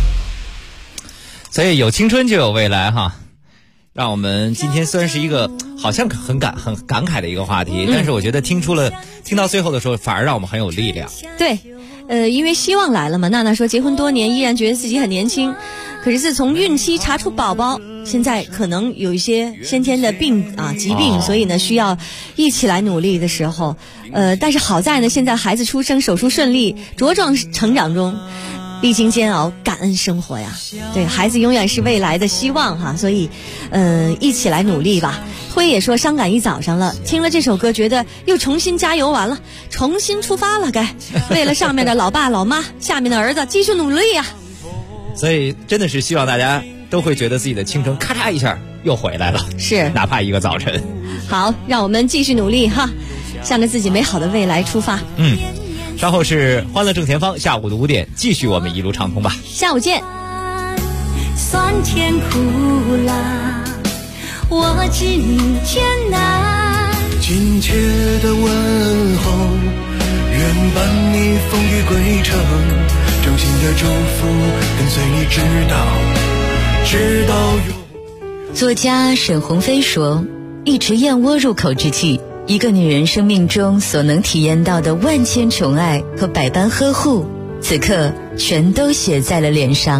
所以有青春就有未来哈。让我们今天虽然是一个好像很感慨的一个话题，但是我觉得听到最后的时候，反而让我们很有力量。 对，因为希望来了嘛。娜娜说，结婚多年依然觉得自己很年轻，可是自从孕期查出宝宝，现在可能有一些先天的疾病，所以呢需要一起来努力的时候，但是好在呢，现在孩子出生，手术顺利，茁壮成长中。历经煎熬，感恩生活呀！对，孩子永远是未来的希望哈，所以，一起来努力吧。辉也说伤感一早上了，听了这首歌，觉得又重新加油完了，重新出发了，该为了上面的老爸老妈，下面的儿子继续努力呀！ 所以真的是希望大家都会觉得自己的青春咔嚓一下又回来了， 是， 哪怕一个早晨。 好，让我们继续努力哈，向着自己美好的未来出发。 稍后是欢乐正前方，下午的5点继续我们一路畅通吧。 下午见。 酸甜苦辣，我知你艰难。 亲切的问候，愿伴你风雨归程，衷心的祝福跟随你直到永。 作家沈鸿飞说，一池燕窝入口之际，一个女人生命中所能体验到的万千宠爱和百般呵护，此刻全都写在了脸上。